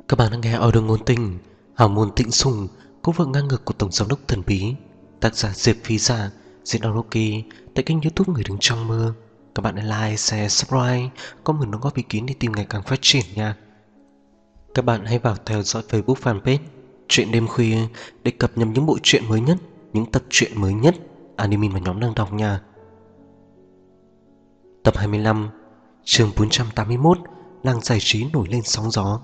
Các bạn đang nghe audio ngôn tình Hào môn tịnh sùng, cố vợ ngang ngược của tổng giám đốc thần bí, tác giả Diệp Phi Giả, diễn đọc Rocky, tại kênh YouTube Người Đứng Trong Mơ. Các bạn hãy like, share, subscribe, comment đóng góp ý kiến để team ngày càng phát triển nha. Các bạn hãy vào theo dõi Facebook fanpage Chuyện Đêm Khuya để cập nhật những bộ truyện mới nhất, những tập truyện mới nhất anime mà nhóm đang đọc nha. Tập 25, chương 481, làng giải trí nổi lên sóng gió.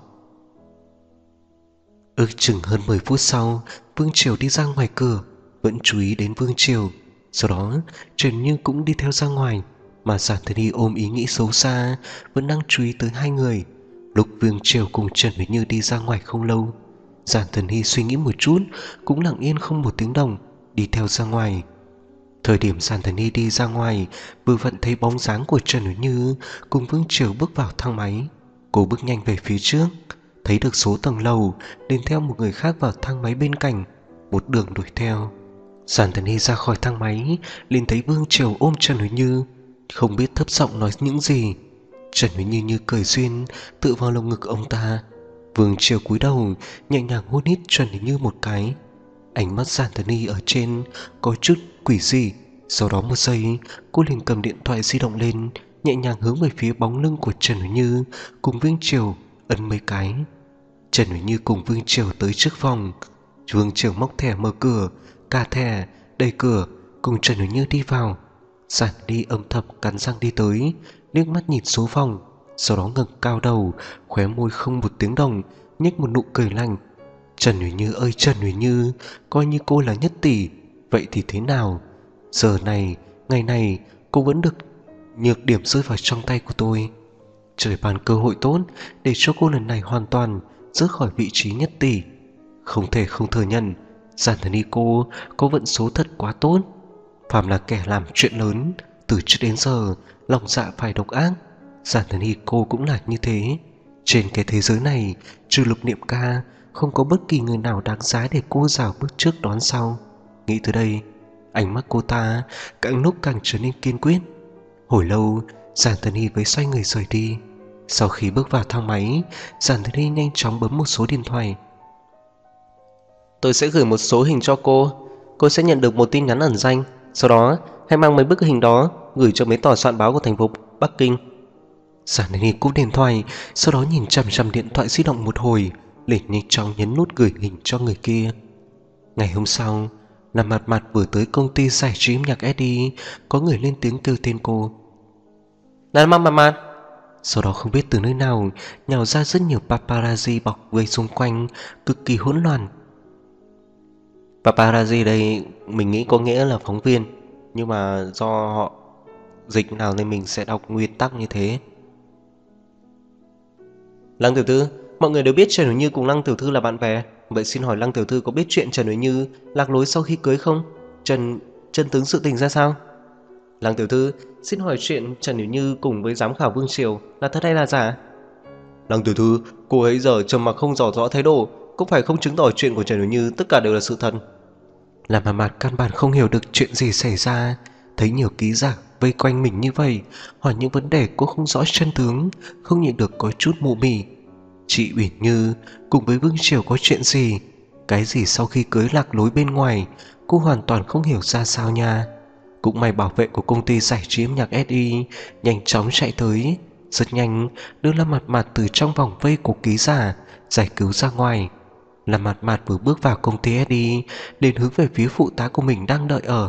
Ước chừng hơn 10 phút sau, Vương Triều đi ra ngoài cửa, vẫn chú ý đến Vương Triều. Sau đó Trần Như cũng đi theo ra ngoài, mà Giản Thần Y ôm ý nghĩ xấu xa, vẫn đang chú ý tới hai người. Lúc Vương Triều cùng Trần Như Như đi ra ngoài không lâu, Giản Thần Y suy nghĩ một chút, cũng lặng yên không một tiếng động đi theo ra ngoài. Thời điểm Giản Thần Y đi ra ngoài, vừa vặn thấy bóng dáng của Trần Như Như cùng Vương Triều bước vào thang máy. Cô bước nhanh về phía trước, thấy được số tầng lầu, liền theo một người khác vào thang máy bên cạnh, một đường đuổi theo. Giản Thần Y ra khỏi thang máy, liền thấy Vương Triều ôm Trần Huệ Như, không biết thấp giọng nói những gì. Trần Huệ Như như cười duyên, tự vào lồng ngực ông ta. Vương Triều cúi đầu, nhẹ nhàng hôn hít Trần Huệ Như một cái. Ánh mắt Giản Thần Y ở trên có chút quỷ dị. Sau đó một giây, cô liền cầm điện thoại di động lên, nhẹ nhàng hướng về phía bóng lưng của Trần Huệ Như cùng Vương Triều, ấn mấy cái. Trần Huệ Như cùng Vương Triều tới trước phòng. Vương Triều móc thẻ mở cửa, cà thẻ, đẩy cửa, cùng Trần Huệ Như đi vào. Giản đi âm thầm cắn răng đi tới, liếc mắt nhìn số phòng, sau đó ngẩng cao đầu, khóe môi không một tiếng động, nhếch một nụ cười lạnh. Trần Huệ Như ơi Trần Huệ Như, coi như cô là nhất tỷ, vậy thì thế nào? Giờ này, ngày này, cô vẫn được nhược điểm rơi vào trong tay của tôi. Trời ban cơ hội tốt để cho cô lần này hoàn toàn rớt khỏi vị trí nhất tỷ. Không thể không thừa nhận, Giản Thần Y cô có vận số thật quá tốt. Phàm là kẻ làm chuyện lớn, từ trước đến giờ lòng dạ phải độc ác. Giản Thần Y cô cũng là như thế. Trên cái thế giới này, trừ Lục Niệm Ca, không có bất kỳ người nào đáng giá để cô rào bước trước đón sau. Nghĩ tới đây, ánh mắt cô ta càng lúc càng trở nên kiên quyết. Hồi lâu, Giản Thần Y mới xoay người rời đi. Sau khi bước vào thang máy, Giản Thần Y nhanh chóng bấm một số điện thoại. Tôi sẽ gửi một số hình cho cô sẽ nhận được một tin nhắn ẩn danh. Sau đó hãy mang mấy bức hình đó gửi cho mấy tòa soạn báo của thành phố Bắc Kinh. Giản Thần Y cúp điện thoại, sau đó nhìn chằm chằm điện thoại di động một hồi, liền nhanh chóng nhấn nút gửi hình cho người kia. Ngày hôm sau, Lâm Mạt Mạt vừa tới công ty giải trí âm nhạc Eddie, có người lên tiếng kêu tên cô. Lâm Mạt Mạt. Sau đó không biết từ nơi nào nhào ra rất nhiều paparazzi bọc vây xung quanh, cực kỳ hỗn loạn. Paparazzi đây mình nghĩ có nghĩa là phóng viên, nhưng mà do họ dịch nào nên mình sẽ đọc nguyên tắc như thế. Lăng tiểu thư, mọi người đều biết Trần Huệ Như cùng Lăng tiểu thư là bạn bè, vậy xin hỏi Lăng tiểu thư có biết chuyện Trần Huệ Như lạc lối sau khi cưới không? Chân tướng sự tình ra sao? Lăng tiểu thư, xin hỏi chuyện Trần Huệ Như cùng với giám khảo Vương Triều là thật hay là giả? Lăng tiểu thư, cô ấy giờ trầm mặc không tỏ rõ thái độ, có phải không chứng tỏ chuyện của Trần Huệ Như tất cả đều là sự thật? Làm mà Mạt căn bản không hiểu được chuyện gì xảy ra, thấy nhiều ký giả vây quanh mình như vậy, hỏi những vấn đề cô không rõ chân tướng, không nhịn được có chút mụ mị. Chị Uyển Như cùng với Vương Triều có chuyện gì? Cái gì sau khi cưới lạc lối bên ngoài, cô hoàn toàn không hiểu ra sao nha. Cũng may bảo vệ của công ty giải trí âm nhạc SI nhanh chóng chạy tới, rất nhanh đưa Lâm Mạt Mạt từ trong vòng vây của ký giả giải cứu ra ngoài. Lâm Mạt Mạt vừa bước vào công ty SI liền hướng về phía phụ tá của mình đang đợi ở.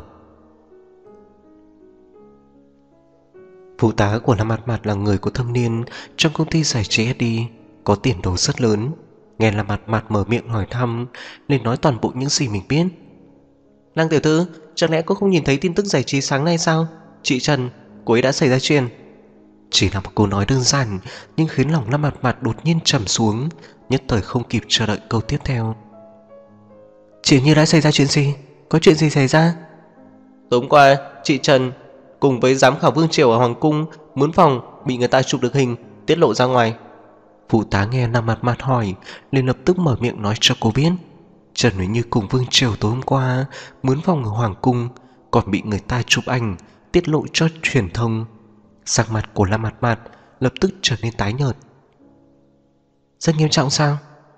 Phụ tá của Lâm Mạt Mạt là người có thâm niên trong công ty giải trí SI, có tiền đồ rất lớn. Nghe Lâm Mạt Mạt mở miệng hỏi thăm, liền nói toàn bộ những gì mình biết. Lăng tiểu thư, chẳng lẽ cô không nhìn thấy tin tức giải trí sáng nay sao? Chị Trần, cô ấy đã xảy ra chuyện. Chỉ là một câu nói đơn giản, nhưng khiến lòng Lâm Mạt Mạt đột nhiên trầm xuống, nhất thời không kịp chờ đợi câu tiếp theo. Chị Như đã xảy ra chuyện gì? Có chuyện gì xảy ra? Tối hôm qua, chị Trần cùng với giám khảo Vương Triều ở Hoàng Cung mướn phòng bị người ta chụp được hình, tiết lộ ra ngoài. Phụ tá nghe Lâm Mạt Mạt hỏi, liền lập tức mở miệng nói cho cô biết. Trần Huệ Như cùng Vương Triều tối hôm qua mướn phòng ở Hoàng Cung, còn bị người ta chụp ảnh tiết lộ cho truyền thông. Sắc mặt của Lâm Mạt Mạt lập tức trở nên tái nhợt. Rất nghiêm trọng sao?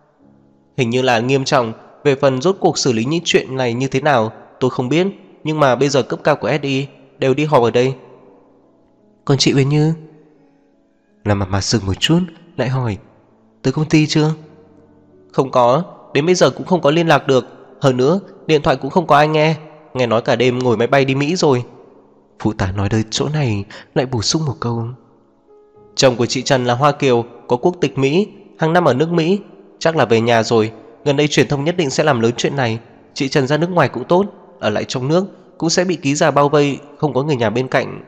Hình như là nghiêm trọng. Về phần rốt cuộc xử lý những chuyện này như thế nào tôi không biết, nhưng mà bây giờ cấp cao của SI đều đi họp ở đây. Còn chị Uyên Như? Làm mặt dừng một chút lại hỏi, tới công ty chưa? Không có, đến bây giờ cũng không có liên lạc được. Hơn nữa điện thoại cũng không có ai nghe. Nghe nói cả đêm ngồi máy bay đi Mỹ rồi. Phụ tá nói đến chỗ này lại bổ sung một câu, Chồng của chị Trần là Hoa Kiều, có quốc tịch Mỹ, hàng năm ở nước Mỹ, chắc là về nhà rồi. Gần đây truyền thông nhất định sẽ làm lớn chuyện này. Chị Trần ra nước ngoài cũng tốt, ở lại trong nước cũng sẽ bị ký giả bao vây, không có người nhà bên cạnh.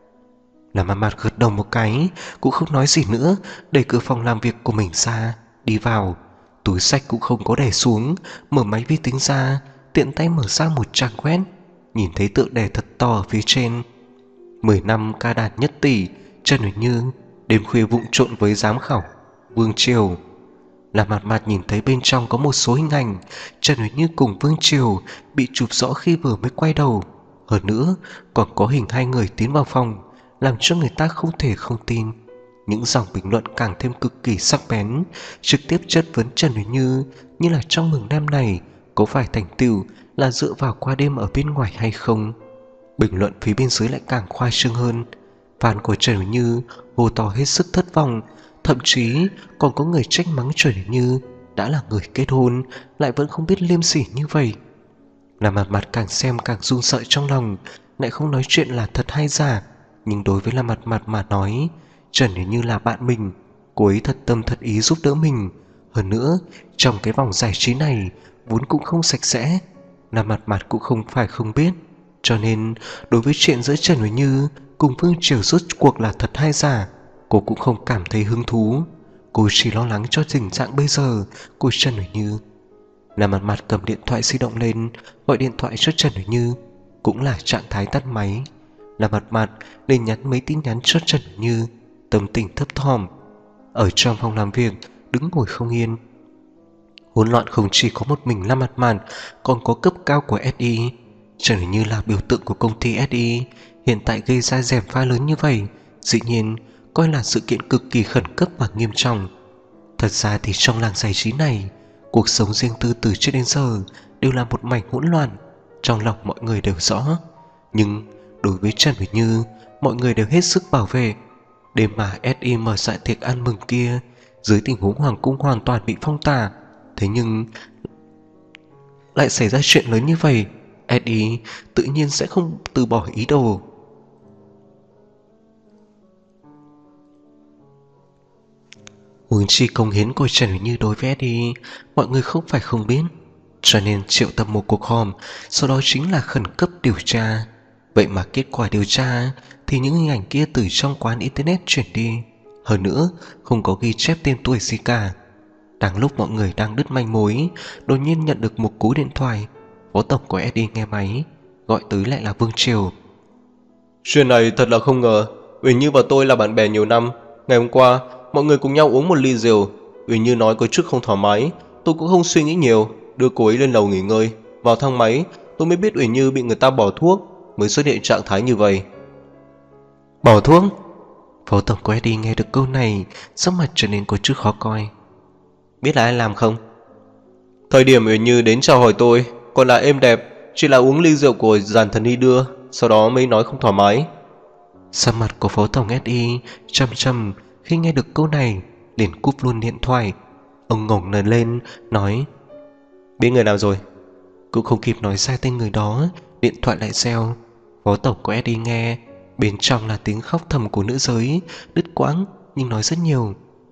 Làm mặt gật đầu một cái, cũng không nói gì nữa, đẩy cửa phòng làm việc của mình ra, đi vào. Túi xách cũng không có đè xuống, mở máy vi tính ra, tiện tay mở ra một trang web, nhìn thấy tượng đề thật to ở phía trên: 10 năm ca đạt nhất tỷ, Trần Uyển Như đêm khuya vụng trộn với giám khảo Vương Triều. Làm mặt nhìn thấy bên trong có một số hình ảnh Trần Uyển Như cùng Vương Triều bị chụp rõ khi vừa mới quay đầu. Hơn nữa còn có hình hai người tiến vào phòng, làm cho người ta không thể không tin. Những dòng bình luận càng thêm cực kỳ sắc bén, trực tiếp chất vấn Trần Uyển Như như là trong mừng năm này có phải thành tựu là dựa vào qua đêm ở bên ngoài hay không. Bình luận phía bên dưới lại càng khoa trương hơn. Fan của Trần Uyển Như hô to hết sức thất vọng, thậm chí còn có người trách mắng Trần Uyển Như đã là người kết hôn lại vẫn không biết liêm sỉ như vậy. Làm mặt càng xem càng run sợ trong lòng, lại không nói chuyện là thật hay giả. Nhưng đối với Làm mặt mà nói, Trần Uyển Như là bạn mình, cô ấy thật tâm thật ý giúp đỡ mình. Hơn nữa trong cái vòng giải trí này vốn cũng không sạch sẽ. Làm mặt cũng không phải không biết, cho nên đối với chuyện giữa Trần Uyển Như cùng Vương Triều rốt cuộc là thật hay giả, cô cũng không cảm thấy hứng thú. Cô chỉ lo lắng cho tình trạng bây giờ của Trần Uyển Như. Làm mặt cầm điện thoại di động lên, gọi điện thoại cho Trần Uyển Như, cũng là trạng thái tắt máy. Làm mặt lên nhắn mấy tin nhắn cho Trần Uyển Như, tâm tình thấp thỏm. Ở trong phòng làm việc đứng ngồi không yên. Hỗn loạn không chỉ có một mình Làm mặt còn có cấp cao của SI. Trần Uyển Như là biểu tượng của công ty SI, hiện tại gây ra gièm pha lớn như vậy, dĩ nhiên coi là sự kiện cực kỳ khẩn cấp và nghiêm trọng. Thật ra thì trong làng giải trí này, cuộc sống riêng tư từ trước đến giờ đều là một mảnh hỗn loạn, trong lòng mọi người đều rõ. Nhưng đối với Trần Uyển Như, mọi người đều hết sức bảo vệ. Đêm mà SI mở dạ tiệc ăn mừng kia, dưới tình huống hoàng cung hoàn toàn bị phong tỏa, thế nhưng lại xảy ra chuyện lớn như vậy, SI tự nhiên sẽ không từ bỏ ý đồ. Huống chi công hiến của Trần Uyển Như đối với SI, mọi người không phải không biết, cho nên triệu tập một cuộc họp, sau đó chính là khẩn cấp điều tra. Vậy mà kết quả điều tra thì những hình ảnh kia từ trong quán internet chuyển đi, hơn nữa không có ghi chép tên tuổi gì cả. Đang lúc mọi người đang đứt manh mối, đột nhiên nhận được một cú điện thoại. Phó tổng của SI nghe máy, gọi tới lại là Vương Triều. Chuyện này thật là không ngờ. Uyển Như và tôi là bạn bè nhiều năm. Ngày hôm qua mọi người cùng nhau uống một ly rượu. Uyển Như nói có chút không thoải mái, tôi cũng không suy nghĩ nhiều, đưa cô ấy lên lầu nghỉ ngơi. Vào thang máy tôi mới biết Uyển Như bị người ta bỏ thuốc, mới xuất hiện trạng thái như vậy. Bỏ thuốc? Phó tổng của SI nghe được câu này, sắc mặt trở nên có chút khó coi. Biết là ai làm không? Thời điểm Uyển Như đến chào hỏi tôi còn là êm đẹp, chỉ là uống ly rượu của Giản Thần Hy đưa, sau đó mới nói không thoải mái. Sắc mặt của phó tổng SI trầm trầm khi nghe được câu này, liền cúp luôn điện thoại. Ông ngẩng đầu lên nói, biết người nào rồi? cũng không kịp nói ra tên người đó, điện thoại lại reo. Phó tổng của SI nghe, bên trong là tiếng khóc thầm của nữ giới, đứt quãng nhưng nói rất nhiều.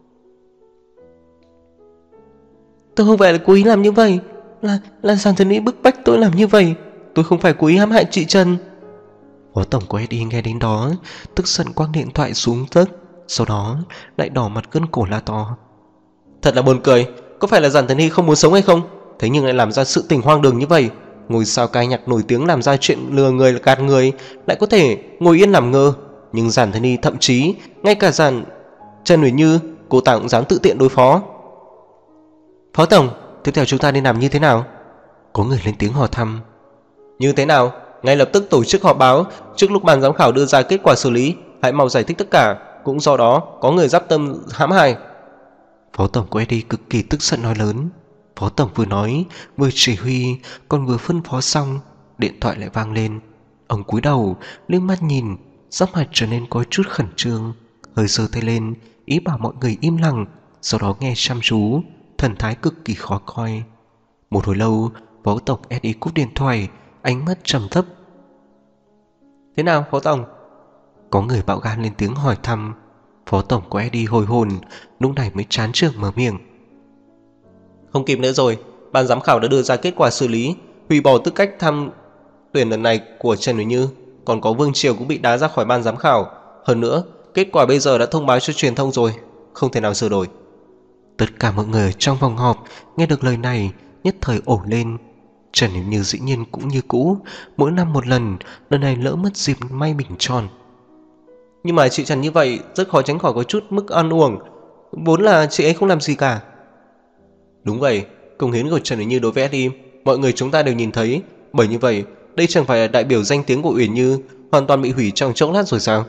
Tôi không phải là cố ý làm như vậy, là Giản Thần Hy bức bách tôi làm như vậy. Tôi không phải cố ý hãm hại chị Trần. Phó tổng của SI nghe đến đó, tức giận quăng điện thoại xuống tấc, sau đó lại đỏ mặt gân cổ la to. Thật là buồn cười, có phải là Giản Thần Hy không muốn sống hay không? Thế nhưng lại làm ra sự tình hoang đường như vậy. Ngôi sao ca nhạc nổi tiếng làm ra chuyện lừa người gạt người, lại có thể ngồi yên làm ngơ. Nhưng Giản Thần Hy thậm chí ngay cả Trần Uyển Như cô ta cũng dám tự tiện đối phó. Phó tổng, tiếp theo chúng ta nên làm như thế nào? Có người lên tiếng hỏi thăm. Như thế nào? Ngay lập tức tổ chức họp báo, trước lúc ban giám khảo đưa ra kết quả xử lý, hãy mau giải thích tất cả, cũng do đó có người giáp tâm hãm hại. Phó tổng của SI cực kỳ tức giận nói lớn. Phó tổng vừa nói, vừa chỉ huy, còn vừa phân phó xong, điện thoại lại vang lên. Ông cúi đầu, liếc mắt nhìn, sắc mặt trở nên có chút khẩn trương, hơi giơ tay lên, ý bảo mọi người im lặng, sau đó nghe chăm chú, thần thái cực kỳ khó coi. Một hồi lâu, phó tổng SI cúp điện thoại, ánh mắt trầm thấp. Thế nào phó tổng? Có người bạo gan lên tiếng hỏi thăm. Phó tổng của SI hồi hồn, lúc này mới chán chường mở miệng. Không kịp nữa rồi, ban giám khảo đã đưa ra kết quả xử lý, hủy bỏ tư cách tham tuyển lần này của Trần Huỳnh Như, còn có Vương Triều cũng bị đá ra khỏi ban giám khảo. Hơn nữa, kết quả bây giờ đã thông báo cho truyền thông rồi, không thể nào sửa đổi. Tất cả mọi người ở trong phòng họp nghe được lời này nhất thời ổ lên. Trần Huỳnh Như dĩ nhiên cũng như cũ, mỗi năm một lần, lần này lỡ mất dịp may bình tròn. Nhưng mà chị Trần như vậy rất khó tránh khỏi có chút mức ăn uổng, vốn là chị ấy không làm gì cả. Đúng vậy, công hiến của Trần Uyển Như đối với SI mọi người chúng ta đều nhìn thấy, bởi như vậy đây chẳng phải là đại biểu danh tiếng của Uyển Như hoàn toàn bị hủy trong chốc lát rồi sao?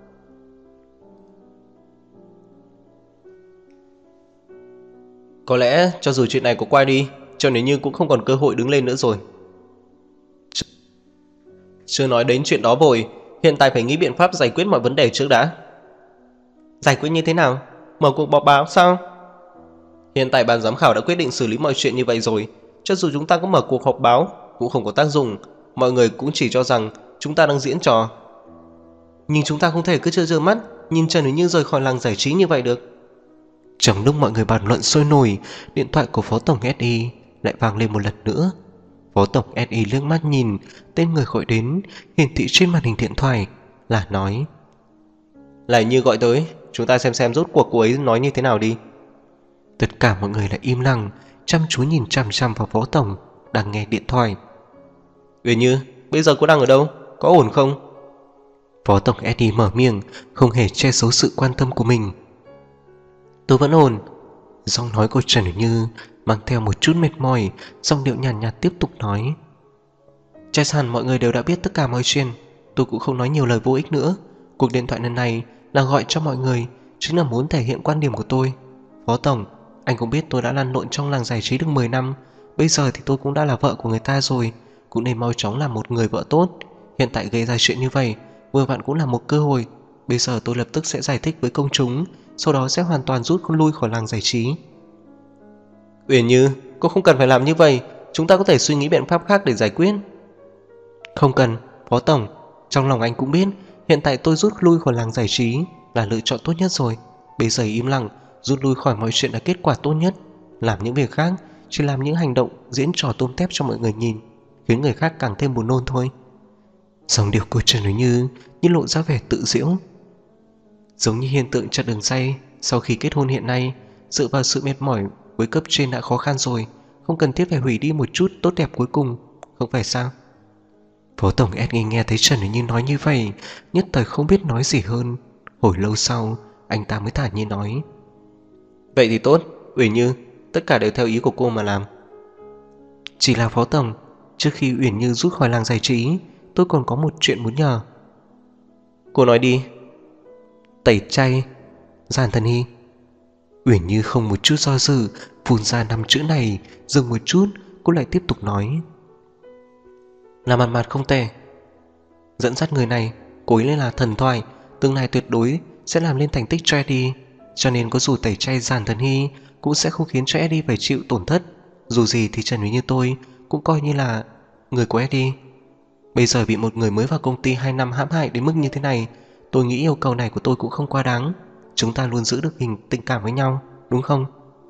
Có lẽ cho dù chuyện này có qua đi, Trần Uyển Như cũng không còn cơ hội đứng lên nữa rồi. Chưa nói đến chuyện đó vội, hiện tại phải nghĩ biện pháp giải quyết mọi vấn đề trước đã. Giải quyết như thế nào? Mở cuộc họp báo sao? Hiện tại ban giám khảo đã quyết định xử lý mọi chuyện như vậy rồi, cho dù chúng ta có mở cuộc họp báo cũng không có tác dụng, mọi người cũng chỉ cho rằng chúng ta đang diễn trò. Nhưng chúng ta không thể cứ trơ mắt nhìn Trần Uyển Như rời khỏi làng giải trí như vậy được. Trong lúc mọi người bàn luận sôi nổi, điện thoại của phó tổng SI lại vang lên một lần nữa. Phó tổng SI liếc mắt nhìn, tên người gọi đến hiển thị trên màn hình điện thoại là nói. Lại Như gọi tới, chúng ta xem rốt cuộc cô ấy nói như thế nào đi. Tất cả mọi người lại im lặng, chăm chú nhìn chằm chằm vào phó tổng đang nghe điện thoại. Uyển Như, bây giờ cô đang ở đâu? Có ổn không? Phó tổng SI mở miệng, không hề che giấu sự quan tâm của mình. Tôi vẫn ổn. Giọng nói của Trần Uyển Như mang theo một chút mệt mỏi, giọng điệu nhàn nhạt tiếp tục nói. Chắc hẳn mọi người đều đã biết tất cả mọi chuyện, tôi cũng không nói nhiều lời vô ích nữa. Cuộc điện thoại lần này là gọi cho mọi người, chính là muốn thể hiện quan điểm của tôi. Phó tổng, anh cũng biết tôi đã lăn lộn trong làng giải trí được 10 năm, bây giờ thì tôi cũng đã là vợ của người ta rồi, cũng nên mau chóng làm một người vợ tốt. Hiện tại gây ra chuyện như vậy vừa vặn cũng là một cơ hội. Bây giờ tôi lập tức sẽ giải thích với công chúng, sau đó sẽ hoàn toàn rút lui khỏi làng giải trí. Uyển Như, cô không cần phải làm như vậy, chúng ta có thể suy nghĩ biện pháp khác để giải quyết. Không cần, phó tổng, trong lòng anh cũng biết hiện tại tôi rút lui khỏi làng giải trí là lựa chọn tốt nhất rồi. Bây giờ im lặng, rút lui khỏi mọi chuyện là kết quả tốt nhất. Làm những việc khác, chỉ làm những hành động diễn trò tôm tép cho mọi người nhìn, khiến người khác càng thêm buồn nôn thôi. Giọng điệu của Trần Uyển Như lộ ra vẻ tự giễu, giống như hiện tượng chặt đường ray sau khi kết hôn hiện nay. Dựa vào sự mệt mỏi với cấp trên đã khó khăn rồi, không cần thiết phải hủy đi một chút tốt đẹp cuối cùng, không phải sao? Phó tổng SI nghe thấy Trần Uyển Như nói như vậy, nhất thời không biết nói gì hơn. Hồi lâu sau, anh ta mới thản nhiên nói. Vậy thì tốt, Uyển Như, tất cả đều theo ý của cô mà làm. Chỉ là phó tổng, trước khi Uyển Như rút khỏi làng giải trí, tôi còn có một chuyện muốn nhờ. Cô nói đi. Tẩy chay Giản Thần Hy. Uyển Như không một chút do dự phun ra 5 chữ này, dừng một chút cô lại tiếp tục nói. Là mặt mặt không tệ, dẫn dắt người này cô ấy lên là thần thoại, tương lai tuyệt đối sẽ làm lên thành tích cho Eddie, cho nên có dù tẩy chay Giản Thần Hy cũng sẽ không khiến cho Eddie phải chịu tổn thất. Dù gì thì Trần Uyển Như tôi cũng coi như là người của Eddie. Bây giờ bị một người mới vào công ty 2 năm hãm hại đến mức như thế này, tôi nghĩ yêu cầu này của tôi cũng không quá đáng. Chúng ta luôn giữ được hình tình cảm với nhau, đúng không?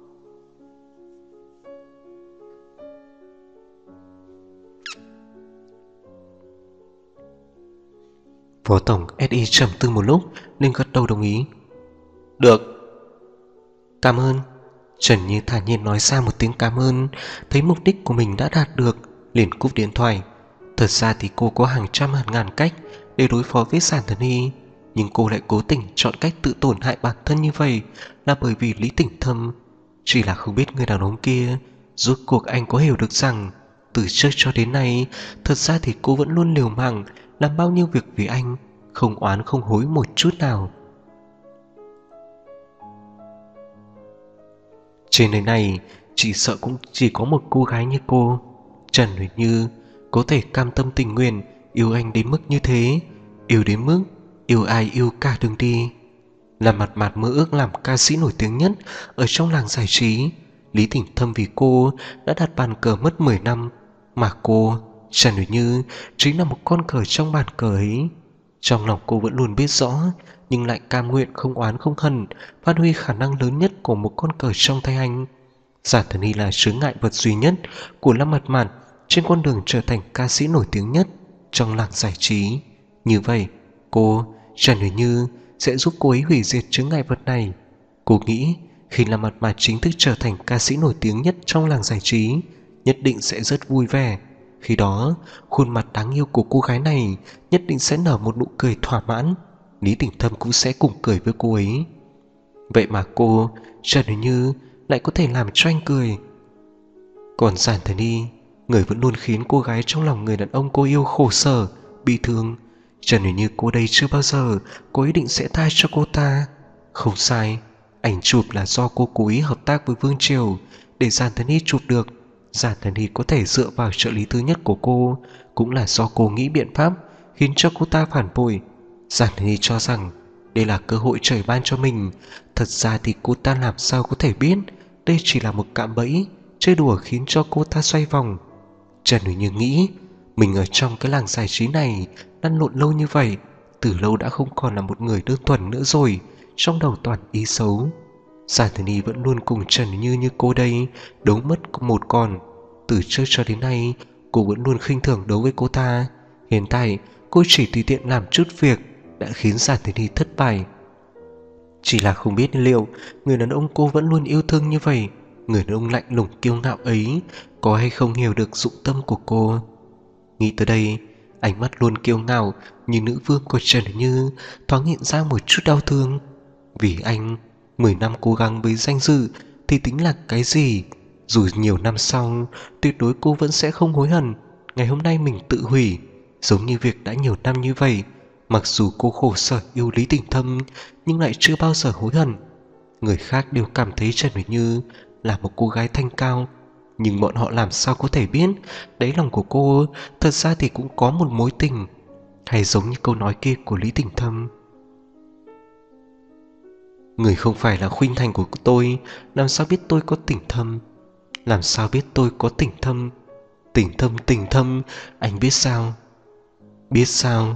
Phó tổng SI trầm tư một lúc nên gật đầu đồng ý. Được. Cảm ơn. Trần Như thản nhiên nói ra một tiếng cảm ơn, thấy mục đích của mình đã đạt được, liền cúp điện thoại. Thật ra thì cô có hàng trăm hàng ngàn cách để đối phó với Giản Thần Hy, nhưng cô lại cố tình chọn cách tự tổn hại bản thân như vậy là bởi vì Lý Tỉnh Thâm. Chỉ là không biết người đàn ông kia rốt cuộc anh có hiểu được rằng từ trước cho đến nay thật ra thì cô vẫn luôn liều mạng làm bao nhiêu việc vì anh, không oán không hối một chút nào. Trên đời này chỉ sợ cũng chỉ có một cô gái như cô, Trần Huyền Như, có thể cam tâm tình nguyện yêu anh đến mức như thế, yêu đến mức yêu ai yêu cả đường đi. Là Mạt Mạt mơ ước làm ca sĩ nổi tiếng nhất ở trong làng giải trí. Lý Tỉnh Thâm vì cô đã đặt bàn cờ mất 10 năm, mà cô, Trần Huyền Như, chính là một con cờ trong bàn cờ ấy. Trong lòng cô vẫn luôn biết rõ, nhưng lại cam nguyện không oán không hận, phát huy khả năng lớn nhất của một con cờ trong tay anh. Giản Thần Hy là chướng ngại vật duy nhất của Lâm Mạt Mạt trên con đường trở thành ca sĩ nổi tiếng nhất trong làng giải trí. Như vậy, cô, Trần Huyền Như, sẽ giúp cô ấy hủy diệt chướng ngại vật này. Cô nghĩ khi Lâm Mạt Mạt chính thức trở thành ca sĩ nổi tiếng nhất trong làng giải trí, nhất định sẽ rất vui vẻ. Khi đó, khuôn mặt đáng yêu của cô gái này nhất định sẽ nở một nụ cười thỏa mãn. Lý Tỉnh Thâm cũng sẽ cùng cười với cô ấy. Vậy mà cô, Trần Huyền Như, lại có thể làm cho anh cười. Còn Giản Thần Hy, người vẫn luôn khiến cô gái trong lòng người đàn ông cô yêu khổ sở, bi thương. Trần Huyền Như cô đây chưa bao giờ cô ý định sẽ tha cho cô ta. Không sai, ảnh chụp là do cô cố ý hợp tác với Vương Triều để Giản Thần Hy chụp được. Giản Thần Hy có thể dựa vào trợ lý thứ nhất của cô, cũng là do cô nghĩ biện pháp khiến cho cô ta phản bội. Giản Thần Hy cho rằng đây là cơ hội trời ban cho mình. Thật ra thì cô ta làm sao có thể biết đây chỉ là một cạm bẫy, chơi đùa khiến cho cô ta xoay vòng. Trần Huyền Như nghĩ mình ở trong cái làng giải trí này lăn lộn lâu như vậy, từ lâu đã không còn là một người đơn thuần nữa rồi, trong đầu toàn ý xấu. Giản Thần Hy vẫn luôn cùng Trần Huyền Như như cô đây, đấu mất một con. Từ trước cho đến nay, cô vẫn luôn khinh thường đối với cô ta. Hiện tại, cô chỉ tùy tiện làm chút việc đã khiến Giản Thần Hy thất bại. Chỉ là không biết liệu người đàn ông cô vẫn luôn yêu thương như vậy, người đàn ông lạnh lùng kiêu ngạo ấy, có hay không hiểu được dụng tâm của cô. Nghĩ tới đây, ánh mắt luôn kiêu ngạo như nữ vương của Trần Như thoáng hiện ra một chút đau thương. Vì anh, 10 năm cố gắng với danh dự thì tính là cái gì? Dù nhiều năm sau, tuyệt đối cô vẫn sẽ không hối hận ngày hôm nay mình tự hủy. Giống như việc đã nhiều năm như vậy, mặc dù cô khổ sở yêu Lý Tỉnh Thâm nhưng lại chưa bao giờ hối hận. Người khác đều cảm thấy Trần Huyền Như là một cô gái thanh cao, nhưng bọn họ làm sao có thể biết đáy lòng của cô thật ra thì cũng có một mối tình. Hay giống như câu nói kia của Lý Tỉnh Thâm: người không phải là khuynh thành của tôi, làm sao biết tôi có tình thâm? Làm sao biết tôi có tình thâm? Tình thâm, tình thâm, anh biết sao? Biết sao?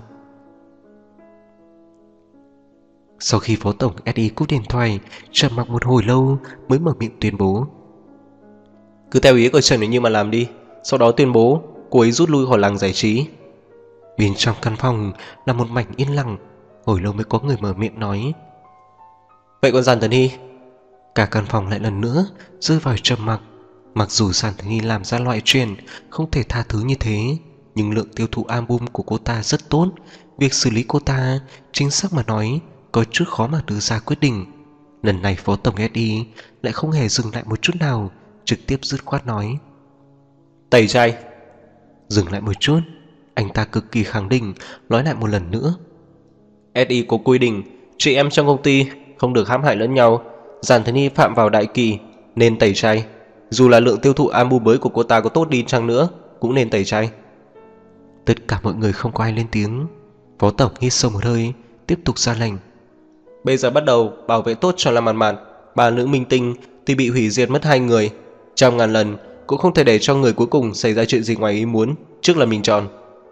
Sau khi phó tổng SI cúp điện thoại, trầm mặc một hồi lâu mới mở miệng tuyên bố: cứ theo ý của Trần Huyền Như mà làm đi, sau đó tuyên bố cô ấy rút lui khỏi làng giải trí. Bên trong căn phòng là một mảnh yên lặng. Hồi lâu mới có người mở miệng nói: vậy còn Giản Thần Hy? Cả căn phòng lại lần nữa rơi vào trầm mặc. Mặc dù Giản Thần Hy làm ra loại chuyện không thể tha thứ như thế, nhưng lượng tiêu thụ album của cô ta rất tốt. Việc xử lý cô ta, chính xác mà nói, có chút khó mà đưa ra quyết định. Lần này phó tổng SI lại không hề dừng lại một chút nào, trực tiếp dứt khoát nói: tẩy chay. Dừng lại một chút, anh ta cực kỳ khẳng định nói lại một lần nữa: SI có quy định chị em trong công ty không được hãm hại lẫn nhau. Giản Thần Hy phạm vào đại kỷ nên tẩy chay. Dù là lượng tiêu thụ album mới của cô ta có tốt đi chăng nữa cũng nên tẩy chay. Tất cả mọi người không có ai lên tiếng. Phó tổng hít sâu một hơi, tiếp tục ra lệnh: bây giờ bắt đầu bảo vệ tốt cho Lâm Mạt Mạt. Ba nữ minh tinh thì bị hủy diệt mất 2 người, trăm ngàn lần cũng không thể để cho người cuối cùng xảy ra chuyện gì ngoài ý muốn trước là mình chọn.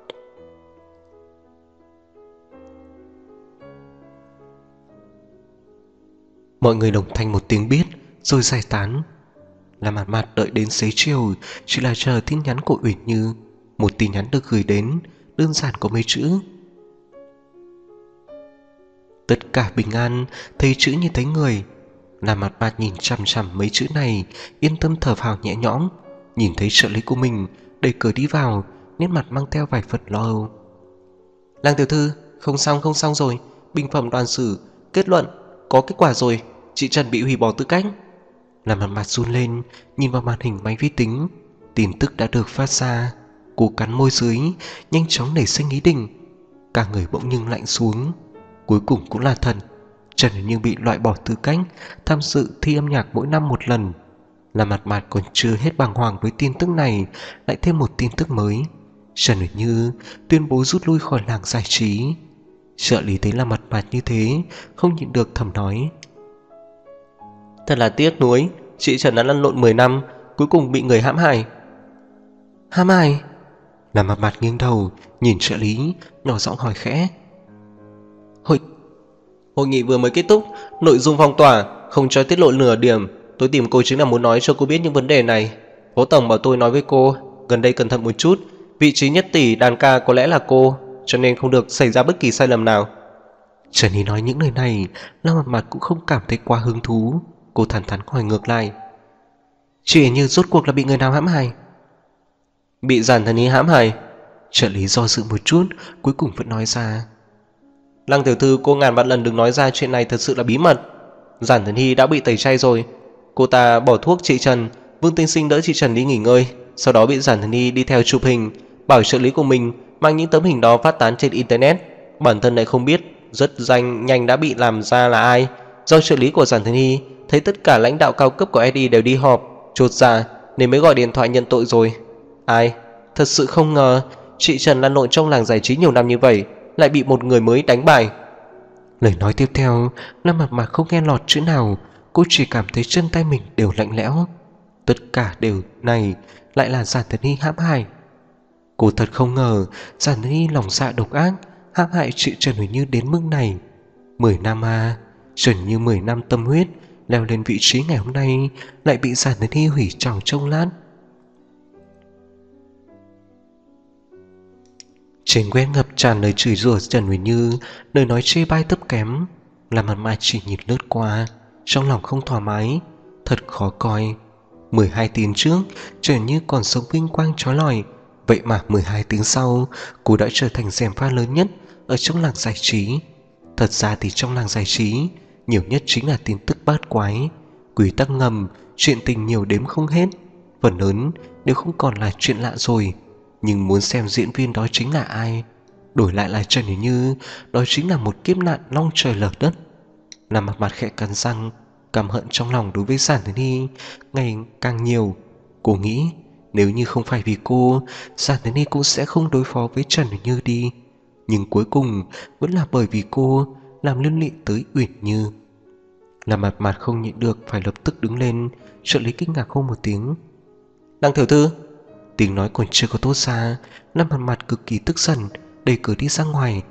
Mọi người đồng thanh một tiếng biết rồi giải tán. Lâm Mạt Mạt đợi đến xế chiều chỉ là chờ tin nhắn của Uyển Như. Một tin nhắn được gửi đến, đơn giản có mấy chữ: tất cả bình an. Thấy chữ như thấy người. Lâm Mạt Mạt nhìn chằm chằm mấy chữ này, yên tâm thở phào nhẹ nhõm. Nhìn thấy trợ lý của mình đẩy cửa đi vào, nét mặt mang theo vài phần lo âu: Lang tiểu thư, không xong rồi. Bình phẩm đoàn xử kết luận có kết quả rồi, chị Trần bị hủy bỏ tư cách. Lâm Mạt Mạt run lên, nhìn vào màn hình máy vi tính. Tin tức đã được phát ra. Cô cắn môi dưới, nhanh chóng nảy sinh ý định. Cả người bỗng nhưng lạnh xuống. Cuối cùng cũng là thật, Trần Huyền Như bị loại bỏ tư cách tham dự thi âm nhạc mỗi năm một lần. Là Mặt Mặt còn chưa hết bàng hoàng với tin tức này, lại thêm một tin tức mới. Trần Uyển Như tuyên bố rút lui khỏi làng giải trí. Trợ lý thấy Là Mặt Mặt như thế, không nhịn được thầm nói: Thật là tiếc nuối, chị Trần đã lăn lộn 10 năm, cuối cùng bị người hãm hại. Hãm hại? Là Mặt Mặt nghiêng đầu nhìn trợ lý, nhỏ giọng hỏi khẽ: Hội nghị vừa mới kết thúc, nội dung phong tỏa, không cho tiết lộ nửa điểm. Tôi tìm cô chính là muốn nói cho cô biết những vấn đề này. Phó tổng bảo tôi nói với cô, gần đây cẩn thận một chút, vị trí nhất tỷ đàn ca có lẽ là cô, cho nên không được xảy ra bất kỳ sai lầm nào. Trần Ý nói những lời này, Lâm Mặt Mặt cũng không cảm thấy quá hứng thú. Cô thẳng thắn hỏi ngược lại: Chị Như rốt cuộc là bị người nào hãm hại? Bị Giản Thần Y hãm hại. Trợ lý do dự một chút, cuối cùng vẫn nói ra: Lăng tiểu thư, cô ngàn vạn lần đừng nói ra chuyện này, thật sự là bí mật. Giản Thần Y đã bị tẩy chay rồi. Cô ta bỏ thuốc chị Trần, Vương Tiên Sinh đỡ chị Trần đi nghỉ ngơi, sau đó bị Giản Thần Y đi theo chụp hình, bảo trợ lý của mình mang những tấm hình đó phát tán trên internet. Bản thân lại không biết rất nhanh đã bị làm ra là ai. Do trợ lý của Giản Thần Y thấy tất cả lãnh đạo cao cấp của SI đều đi họp, chột dạ nên mới gọi điện thoại nhận tội rồi. Ai, thật sự không ngờ chị Trần lăn lộn trong làng giải trí nhiều năm như vậy lại bị một người mới đánh bại. Lời nói tiếp theo, Lâm Mặt Mặt không nghe lọt chữ nào. Cô chỉ cảm thấy chân tay mình đều lạnh lẽo. Tất cả đều này lại là Giản Thần Y hãm hại. Cô thật không ngờ Giản Thần Y lòng dạ độc ác, hãm hại chị Trần Uyển Như đến mức này. 10 năm à, Trần Như 10 năm tâm huyết leo lên vị trí ngày hôm nay lại bị Giản Thần Y hủy trong chốc lát. Trên web ngập tràn lời chửi rủa Trần Uyển Như, lời nói chê bai thấp kém. Làm Mặt Mặt chỉ nhìn lướt qua, trong lòng không thoải mái, thật khó coi. 12 tiếng trước Trần Như còn sống vinh quang chói lọi, vậy mà 12 tiếng sau cô đã trở thành gièm pha lớn nhất ở trong làng giải trí. Thật ra thì trong làng giải trí nhiều nhất chính là tin tức bát quái, quy tắc ngầm, chuyện tình nhiều đếm không hết. Phần lớn đều không còn là chuyện lạ rồi. Nhưng muốn xem diễn viên đó chính là ai, đổi lại là Trần Uyển Như, đó chính là một kiếp nạn long trời lở đất. Làm Mặt Mặt khẽ cắn răng, căm hận trong lòng đối với Giản Thần Y ngày càng nhiều. Cô nghĩ nếu như không phải vì cô, Giản Thần Y cũng sẽ không đối phó với Trần Uyển Như đi. Nhưng cuối cùng vẫn là bởi vì cô làm liên lụy tới Uyển Như. Làm Mặt Mặt không nhịn được phải lập tức đứng lên. Trợ lý kinh ngạc hô một tiếng: Lăng tiểu thư. Tiếng nói còn chưa có tốt ra, Lâm Mặt Mặt cực kỳ tức giận, đẩy cửa đi ra ngoài.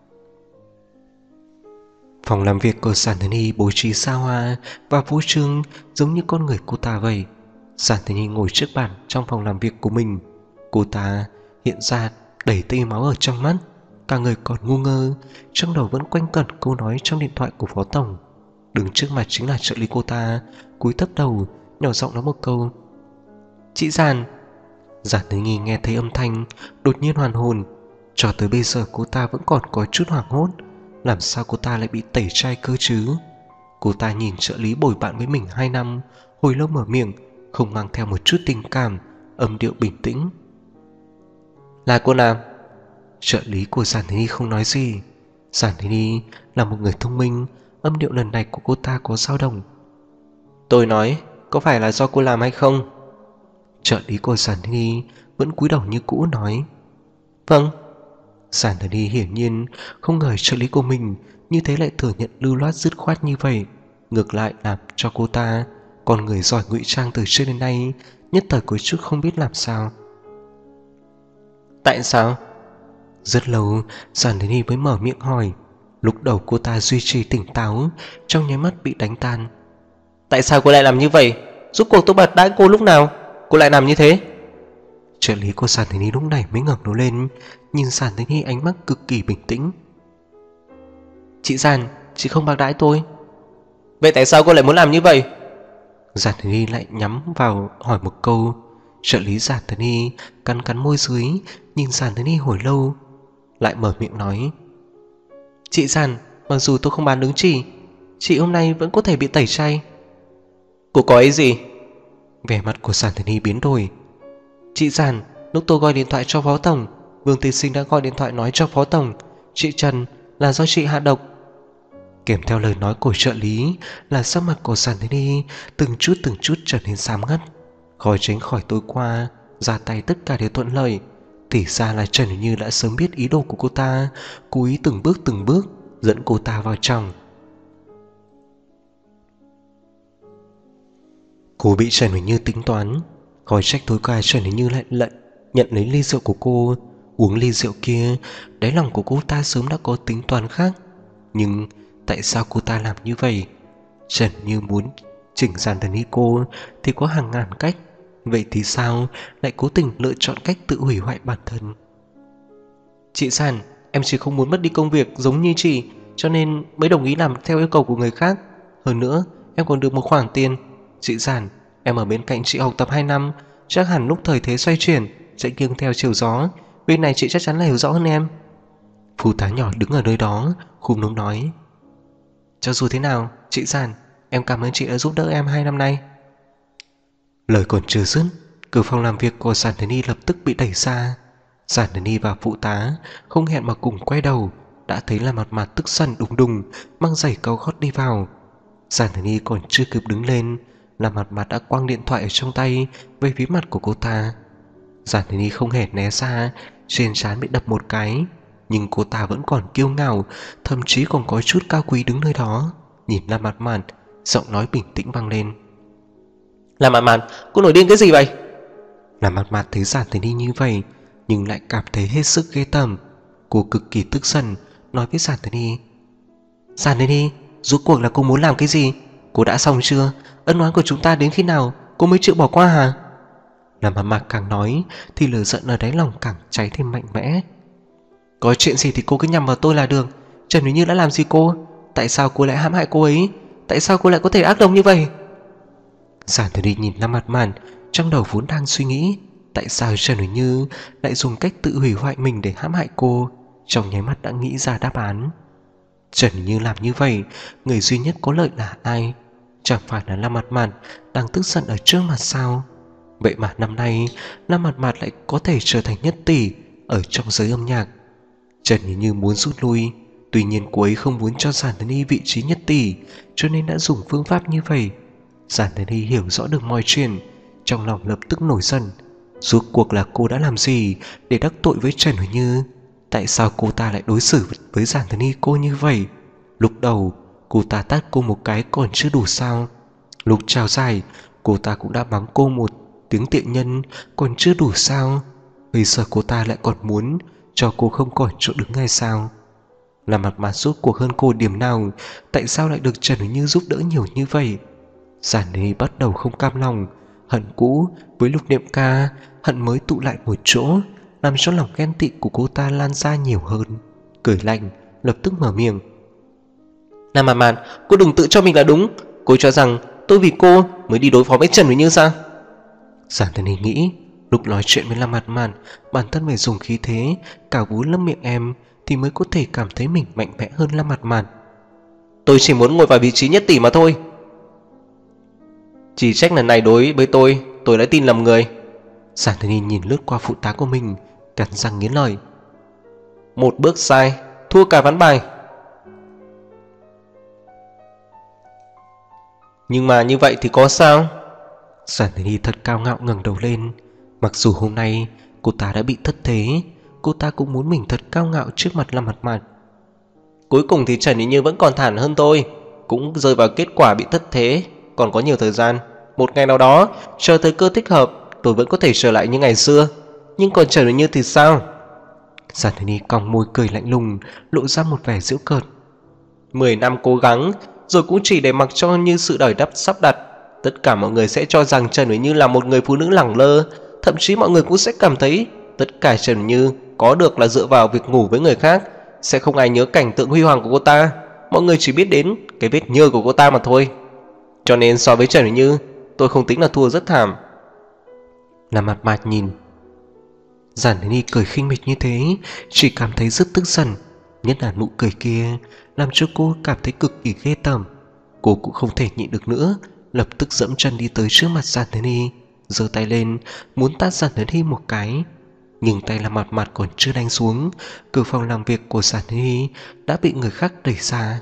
Phòng làm việc của Giản Thần Y bố trí xa hoa và vũ trương giống như con người cô ta vậy. Giản Thần Y ngồi trước bàn trong phòng làm việc của mình. Cô ta hiện ra đầy tia máu ở trong mắt, cả người còn ngu ngơ, trong đầu vẫn quanh quẩn câu nói trong điện thoại của phó tổng. Đứng trước mặt chính là trợ lý cô ta, cúi thấp đầu, nhỏ giọng nói một câu: Chị Giản. Giản Thần Y nghe thấy âm thanh, đột nhiên hoàn hồn. Cho tới bây giờ cô ta vẫn còn có chút hoảng hốt. Làm sao cô ta lại bị tẩy chay cơ chứ? Cô ta nhìn trợ lý bồi bạn với mình 2 năm, hồi lâu mở miệng, không mang theo một chút tình cảm, âm điệu bình tĩnh: Là cô nào? Trợ lý của Giản Thần Y không nói gì. Giản Thần Y là một người thông minh, âm điệu lần này của cô ta có dao động. Tôi nói, có phải là do cô làm hay không? Trợ lý của Giản Thần Y vẫn cúi đầu như cũ nói: Vâng. Giản Thần Y hiển nhiên không ngờ trợ lý của mình như thế lại thừa nhận lưu loát dứt khoát như vậy, ngược lại làm cho cô ta, con người giỏi ngụy trang từ trước đến nay, nhất thời có chút không biết làm sao. Tại sao? Rất lâu Giản Thần Y mới mở miệng hỏi. Lúc đầu cô ta duy trì tỉnh táo, trong nháy mắt bị đánh tan. Tại sao cô lại làm như vậy? Rốt cuộc tôi bật đãi cô lúc nào cô lại làm như thế? Trợ lý của Giản Thần Y lúc này mới ngẩng đầu lên, nhìn Giản Thần Y ánh mắt cực kỳ bình tĩnh: Chị Giản, chị không bạc đãi tôi. Vậy tại sao cô lại muốn làm như vậy? Giản Thần Y lại nhắm vào hỏi một câu. Trợ lý Giản Thần Y cắn cắn môi dưới, nhìn Giản Thần Y hồi lâu, lại mở miệng nói: Chị Giản, mặc dù tôi không bán đứng chỉ, chị hôm nay vẫn có thể bị tẩy chay. Cô có ý gì? Vẻ mặt của Giản Thần Y biến đổi: Chị Giản, lúc tôi gọi điện thoại cho phó tổng, Vương Tiên Sinh đã gọi điện thoại nói cho phó tổng chị Trần là do chị hạ độc. Kèm theo lời nói của trợ lý là sắc mặt của Giản Thế Ni từng chút trở nên xám ngắt. Khó tránh khỏi tối qua ra tay tất cả đều thuận lợi. Thì ra là Trần Như đã sớm biết ý đồ của cô ta, cố ý từng bước dẫn cô ta vào trong. Cô bị Trần Huỳnh Như tính toán, khó trách tối qua Trần Huỳnh Như lại nhận lấy ly rượu của cô. Uống ly rượu kia, đáy lòng của cô ta sớm đã có tính toán khác. Nhưng tại sao cô ta làm như vậy? Trần Như muốn chỉnh Giản Thần Hy cô thì có hàng ngàn cách, vậy thì sao lại cố tình lựa chọn cách tự hủy hoại bản thân? Chị Giản, em chỉ không muốn mất đi công việc giống như chị, cho nên mới đồng ý làm theo yêu cầu của người khác. Hơn nữa em còn được một khoản tiền. Chị Giản, em ở bên cạnh chị học tập 2 năm, chắc hẳn lúc thời thế xoay chuyển sẽ nghiêng theo chiều gió. Bên này chị chắc chắn là hiểu rõ hơn em. Phụ tá nhỏ đứng ở nơi đó khúm núm nói. Cho dù thế nào, chị Giản, em cảm ơn chị đã giúp đỡ em 2 năm nay. Lời còn chưa dứt, cửa phòng làm việc của Giản Thần Hy lập tức bị đẩy ra. Giản Thần Hy và phụ tá không hẹn mà cùng quay đầu, đã thấy là mặt mặt tức giận đùng đùng mang giày cao gót đi vào. Giản Thần Hy còn chưa kịp đứng lên là mặt mặt đã quăng điện thoại ở trong tay về phía mặt của cô ta. Giản Thần Hy không hề né ra, trên trán bị đập một cái, nhưng cô ta vẫn còn kiêu ngạo, thậm chí còn có chút cao quý đứng nơi đó, nhìn Lâm Mạt Mạt, giọng nói bình tĩnh vang lên. Lâm Mạt Mạt, cô nổi điên cái gì vậy? Lâm Mạt Mạt thấy Giản Thần Hy như vậy nhưng lại cảm thấy hết sức ghê tởm. Cô cực kỳ tức giận nói với Giản Thần Hy. Giản Thần Hy, rốt cuộc là cô muốn làm cái gì? Cô đã xong chưa? Ân oán của chúng ta đến khi nào cô mới chịu bỏ qua hả? Lâm Mạt Mạt càng nói thì lửa giận ở đáy lòng càng cháy thêm mạnh mẽ. Có chuyện gì thì cô cứ nhằm vào tôi là được. Trần Huỳnh Như đã làm gì cô? Tại sao cô lại hãm hại cô ấy? Tại sao cô lại có thể ác độc như vậy? Giản Thần Hy nhìn Lâm Mạt Mạt, trong đầu vốn đang suy nghĩ tại sao Trần Huỳnh Như lại dùng cách tự hủy hoại mình để hãm hại cô, trong nháy mắt đã nghĩ ra đáp án. Trần Huỳnh Như làm như vậy, người duy nhất có lợi là ai? Chẳng phải là Lâm Mạt Mạt đang tức giận ở trước mặt sao? Vậy mà năm nay Lâm Mạt Mạt lại có thể trở thành nhất tỷ ở trong giới âm nhạc. Trần Huỳnh Như muốn rút lui, tuy nhiên cô ấy không muốn cho Giản Thần Hy vị trí nhất tỷ, cho nên đã dùng phương pháp như vậy. Giản Thần Hy hiểu rõ được mọi chuyện, trong lòng lập tức nổi giận. Rốt cuộc là cô đã làm gì để đắc tội với Trần Huỳnh Như? Tại sao cô ta lại đối xử với Giản Thần Hy cô như vậy? Lúc đầu cô ta tát cô một cái còn chưa đủ sao? Lúc trao giải cô ta cũng đã mắng cô một tiếng tiện nhân còn chưa đủ sao? Bây giờ cô ta lại còn muốn cho cô không còn chỗ đứng hay sao? Là mặt mặt rốt cuộc hơn cô điểm nào? Tại sao lại được Trần Huỳnh Như giúp đỡ nhiều như vậy? Giản Thần Hy bắt đầu không cam lòng, hận cũ với Lục Niệm Ca, hận mới tụ lại một chỗ, làm cho lòng ghen tị của cô ta lan ra nhiều hơn. Cười lạnh lập tức mở miệng. Nam Mạt Mạt, cô đừng tự cho mình là đúng. Cô cho rằng tôi vì cô mới đi đối phó với Trần Huỳnh Như sao? Giản Thần Hy nghĩ lúc nói chuyện với Lâm Mạt Mạt, bản thân phải dùng khí thế cào vú lâm miệng em thì mới có thể cảm thấy mình mạnh mẽ hơn Lâm Mạt Mạt. Tôi chỉ muốn ngồi vào vị trí nhất tỷ mà thôi. Chỉ trách lần này đối với tôi đã tin lầm người. Giản Thần Hy nhìn lướt qua phụ tá của mình, cắn răng nghiến lợi. Một bước sai, thua cả ván bài. Nhưng mà như vậy thì có sao? Giản Thần Hy thật cao ngạo ngẩng đầu lên. Mặc dù hôm nay cô ta đã bị thất thế, cô ta cũng muốn mình thật cao ngạo trước mặt Lâm Mạt Mạt. Cuối cùng thì Trần Huỳnh Như vẫn còn thản hơn tôi, cũng rơi vào kết quả bị thất thế. Còn có nhiều thời gian, một ngày nào đó chờ thời cơ thích hợp, tôi vẫn có thể trở lại như ngày xưa. Nhưng còn Trần Huỳnh Như thì sao? Giản Thần Hy cong môi cười lạnh lùng, lộ ra một vẻ giễu cợt. 10 năm cố gắng rồi cũng chỉ để mặc cho như sự đời đắp sắp đặt. Tất cả mọi người sẽ cho rằng Trần Huỳnh Như là một người phụ nữ lẳng lơ. Thậm chí mọi người cũng sẽ cảm thấy tất cả Trần Huỳnh Như có được là dựa vào việc ngủ với người khác. Sẽ không ai nhớ cảnh tượng huy hoàng của cô ta. Mọi người chỉ biết đến cái vết nhơ của cô ta mà thôi. Cho nên so với Trần Huỳnh Như, tôi không tính là thua rất thảm. Lâm Mạt Mạt nhìn Giản Thần Hy cười khinh miệt như thế, chỉ cảm thấy rất tức giận. Nhất là nụ cười kia làm cho cô cảm thấy cực kỳ ghê tởm. Cô cũng không thể nhịn được nữa, lập tức dẫm chân đi tới trước mặt Giản Thần Hy, giơ tay lên muốn tát Giản Thần Hy một cái. Nhưng tay Lâm Mạt Mạt còn chưa đánh xuống, cửa phòng làm việc của Giản Thần Hy đã bị người khác đẩy ra.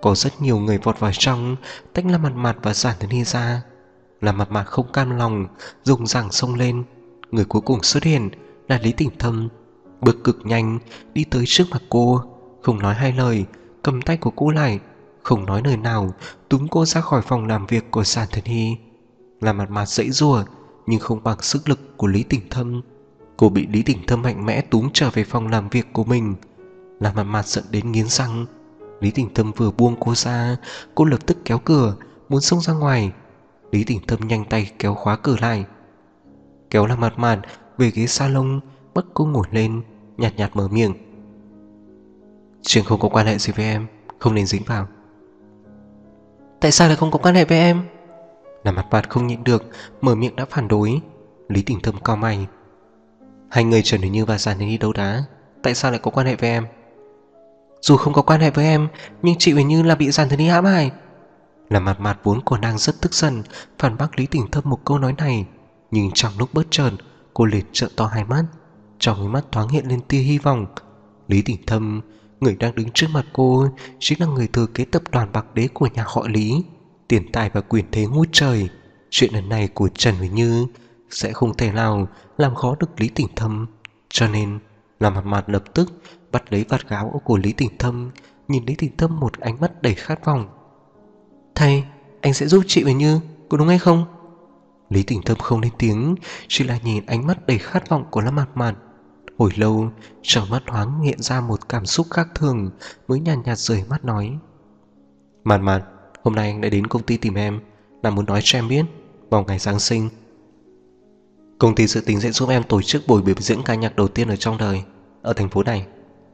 có rất nhiều người vọt vào trong, tách Lâm Mạt Mạt và Giản Thần Hy ra. Lâm Mạt Mạt không cam lòng, dùng răng xông lên. Người cuối cùng xuất hiện là Lý Tỉnh Thâm, bước cực nhanh đi tới trước mặt cô, không nói hai lời, cầm tay của cô lại, không nói lời nào, túm cô ra khỏi phòng làm việc của Giản Thần Hy. Lâm Mạt Mạt giãy giụa nhưng không bằng sức lực của Lý Tỉnh Thâm. Cô bị Lý Tỉnh Thâm mạnh mẽ túm trở về phòng làm việc của mình. Lâm Mạt Mạt giận đến nghiến răng. Lý Tỉnh Thâm vừa buông cô ra, cô lập tức kéo cửa muốn xông ra ngoài. Lý Tỉnh Thâm nhanh tay kéo khóa cửa lại, kéo Lâm Mạt Mạt về ghế salon, bắt cô ngồi lên, nhạt nhạt mở miệng: "Chuyện không có quan hệ gì với em, không nên dính vào." "Tại sao lại không có quan hệ với em?" Lâm Mạt Mạt không nhịn được mở miệng đã phản đối. Lý Tỉnh Thâm cau mày: "Hai người Trần Huệ Như và Giản Thần Hy đấu đá, tại sao lại có quan hệ với em?" "Dù không có quan hệ với em, nhưng chị Huệ Như là bị Giản Thần Hy hãm hại." Lâm Mạt Mạt vốn còn đang rất tức giận phản bác Lý Tỉnh Thâm một câu nói này, nhưng trong lúc bất chợt cô liền trợn to hai mắt, trong ánh mắt thoáng hiện lên tia hy vọng. Lý Tỉnh Thâm, người đang đứng trước mặt cô, chính là người thừa kế tập đoàn Bạc Đế của nhà họ Lý, tiền tài và quyền thế ngút trời. Chuyện lần này của Trần Huệ Như sẽ không thể nào làm khó được Lý Tỉnh Thâm, cho nên Lâm Mạt Mạt lập tức bắt lấy vạt gáo của Lý Tỉnh Thâm, nhìn Lý Tỉnh Thâm một ánh mắt đầy khát vọng. "Thầy, anh sẽ giúp chị Huệ Như, có đúng hay không?" Lý Tỉnh Thâm không lên tiếng, chỉ là nhìn ánh mắt đầy khát vọng của Lâm Mạt Mạt. Hồi lâu, trong mắt thoáng hiện ra một cảm xúc khác thường, mới nhàn nhạt rời mắt nói: "Mạt Mạt, hôm nay anh đã đến công ty tìm em, là muốn nói cho em biết, vào ngày Giáng sinh, công ty dự tính sẽ giúp em tổ chức buổi biểu diễn ca nhạc đầu tiên ở trong đời, ở thành phố này."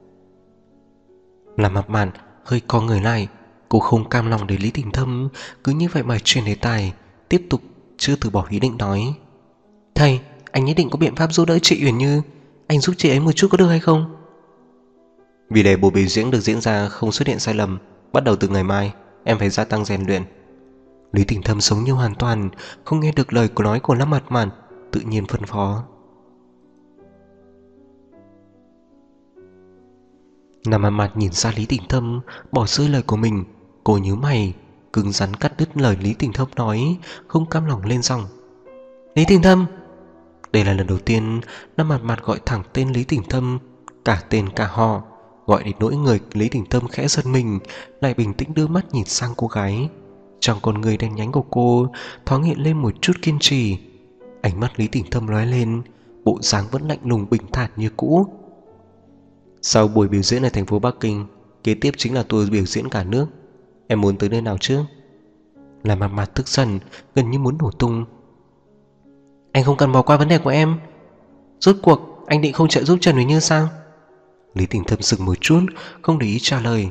Lâm Mạt Mạt hơi co người lại, cô không cam lòng để Lý Tỉnh Thâm cứ như vậy mà chuyển đề tài, tiếp tục chưa từ bỏ ý định nói: "Thầy, anh nhất định có biện pháp giúp đỡ chị Uyển Như, anh giúp chị ấy một chút có được hay không?" "Vì để buổi biểu diễn được diễn ra không xuất hiện sai lầm, bắt đầu từ ngày mai em phải gia tăng rèn luyện." Lý Tỉnh Thâm sống như hoàn toàn không nghe được lời của nói của Lâm Mạt Mạt, tự nhiên phân phó. Lâm Mạt Mạt nhìn ra Lý Tỉnh Thâm bỏ rơi lời của mình, cô nhíu mày, cứng rắn cắt đứt lời Lý Tỉnh Thâm nói, không cam lòng lên giọng: "Lý Tỉnh Thâm!" Đây là lần đầu tiên Lâm Mạt Mạt gọi thẳng tên Lý Tỉnh Thâm, cả tên cả họ, gọi đến nỗi người Lý Tỉnh Thâm khẽ giật mình, lại bình tĩnh đưa mắt nhìn sang cô gái. Trong con người đen nhánh của cô thoáng hiện lên một chút kiên trì. Ánh mắt Lý Tỉnh Thâm lóe lên, bộ dáng vẫn lạnh lùng bình thản như cũ. "Sau buổi biểu diễn ở thành phố Bắc Kinh, kế tiếp chính là tour biểu diễn cả nước. Em muốn tới nơi nào trước?" Lâm Mạt Mạt tức giận, gần như muốn nổ tung. "Anh không cần bỏ qua vấn đề của em. Rốt cuộc anh định không trợ giúp Trần Huệ Như sao?" Lý Tỉnh Thâm dừng một chút, không để ý trả lời.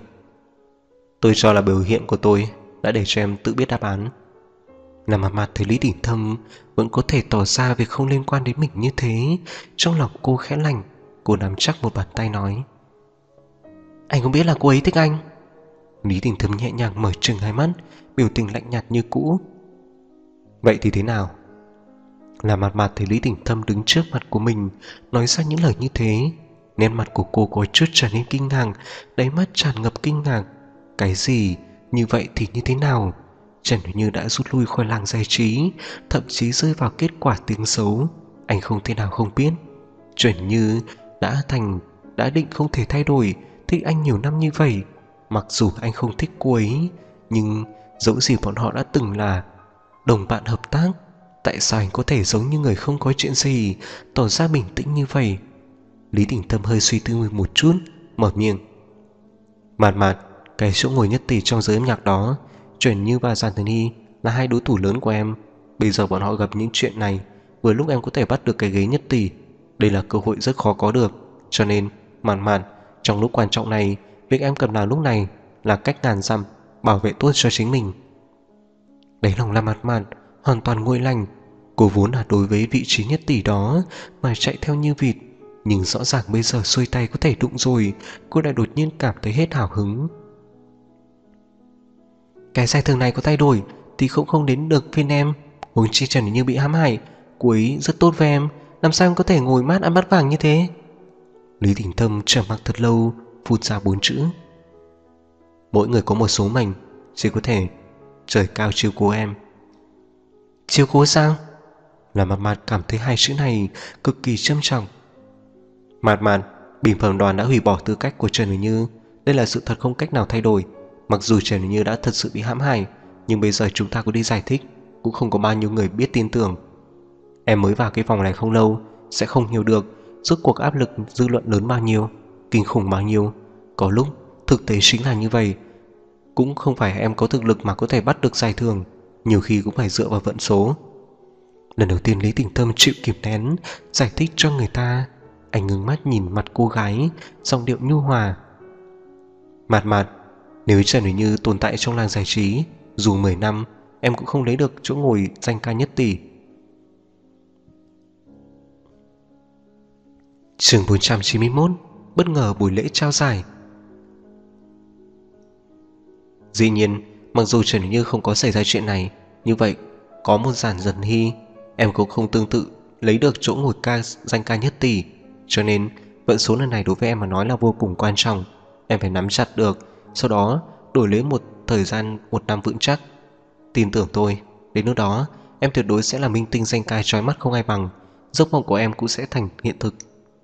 "Tôi cho là biểu hiện của tôi đã để cho em tự biết đáp án." Lâm Mạt Mạt thấy Lý Tỉnh Thâm vẫn có thể tỏ ra việc không liên quan đến mình như thế, trong lòng cô khẽ lạnh. Cô nắm chắc một bàn tay nói: "Anh không biết là cô ấy thích anh." Lý Tỉnh Thâm nhẹ nhàng mở trừng hai mắt, biểu tình lạnh nhạt như cũ. "Vậy thì thế nào?" Lâm Mạt Mạt thấy Lý Tỉnh Thâm đứng trước mặt của mình nói ra những lời như thế, nét mặt của cô có chút trở nên kinh ngạc, đáy mắt tràn ngập kinh ngạc. Cái gì? Như vậy thì như thế nào? Trần Huệ Như đã rút lui khỏi làng giải trí, thậm chí rơi vào kết quả tiếng xấu. Anh không thể nào không biết. Trần Như đã định không thể thay đổi, thích anh nhiều năm như vậy. Mặc dù anh không thích cô ấy, nhưng dẫu gì bọn họ đã từng là đồng bạn hợp tác. Tại sao anh có thể giống như người không có chuyện gì, tỏ ra bình tĩnh như vậy? Lý Tỉnh Thâm hơi suy tư một chút, mở miệng: "Mạt Mạt, cái chỗ ngồi nhất tỷ trong giới âm nhạc đó, Trần Như và Giản Thần Hy là hai đối thủ lớn của em. Bây giờ bọn họ gặp những chuyện này, vừa lúc em có thể bắt được cái ghế nhất tỷ. Đây là cơ hội rất khó có được. Cho nên, Mạt Mạt, trong lúc quan trọng này, việc em cần làm lúc này là cách ngàn dặm bảo vệ tốt cho chính mình." Đáy lòng Lâm Mạt Mạt hoàn toàn nguội lạnh. Cô vốn là đối với vị trí nhất tỷ đó mà chạy theo như vịt, nhưng rõ ràng bây giờ xuôi tay có thể đụng rồi, cô lại đột nhiên cảm thấy hết hào hứng. "Cái giải thưởng này có thay đổi thì cũng không đến được phiên em. Huống chi Trần Như bị hãm hại, cô ấy rất tốt với em, làm sao em có thể ngồi mát ăn bát vàng như thế?" Lý Tỉnh Thâm trầm mặc thật lâu, phun ra 4 chữ: Mỗi người có một số mệnh, chỉ có thể trời cao chiếu cố em. Chiếu cố sao? Là Mạt Mạt cảm thấy hai chữ này cực kỳ trâm trọng. Mạt Mạt, bình phẩm đoàn đã hủy bỏ tư cách của Trần Huỳnh Như. Đây là sự thật không cách nào thay đổi. Mặc dù Trần Huỳnh Như đã thật sự bị hãm hại, nhưng bây giờ chúng ta có đi giải thích cũng không có bao nhiêu người biết tin tưởng. Em mới vào cái vòng này không lâu, sẽ không hiểu được rốt cuộc áp lực dư luận lớn bao nhiêu, kinh khủng bao nhiêu. Có lúc thực tế chính là như vậy. Cũng không phải em có thực lực mà có thể bắt được giải thưởng, nhiều khi cũng phải dựa vào vận số. Lần đầu tiên Lý Tỉnh Tâm chịu kìm nén, giải thích cho người ta. Anh ngưng mắt nhìn mặt cô gái, giọng điệu nhu hòa. Mạt Mạt, nếu Trần Huỳnh Như tồn tại trong làng giải trí, dù 10 năm em cũng không lấy được chỗ ngồi danh ca nhất tỷ. Chương 491, bất ngờ buổi lễ trao giải. Dĩ nhiên, mặc dù Trần Huỳnh Như không có xảy ra chuyện này, như vậy có một Giản Dần Hy, em cũng không tương tự lấy được chỗ ngồi danh ca nhất tỷ. Cho nên vận số lần này đối với em mà nói là vô cùng quan trọng. Em phải nắm chặt được, sau đó đổi lấy một thời gian 1 năm vững chắc. Tin tưởng tôi, đến lúc đó em tuyệt đối sẽ là minh tinh danh ca chói mắt không ai bằng. Giấc mộng của em cũng sẽ thành hiện thực.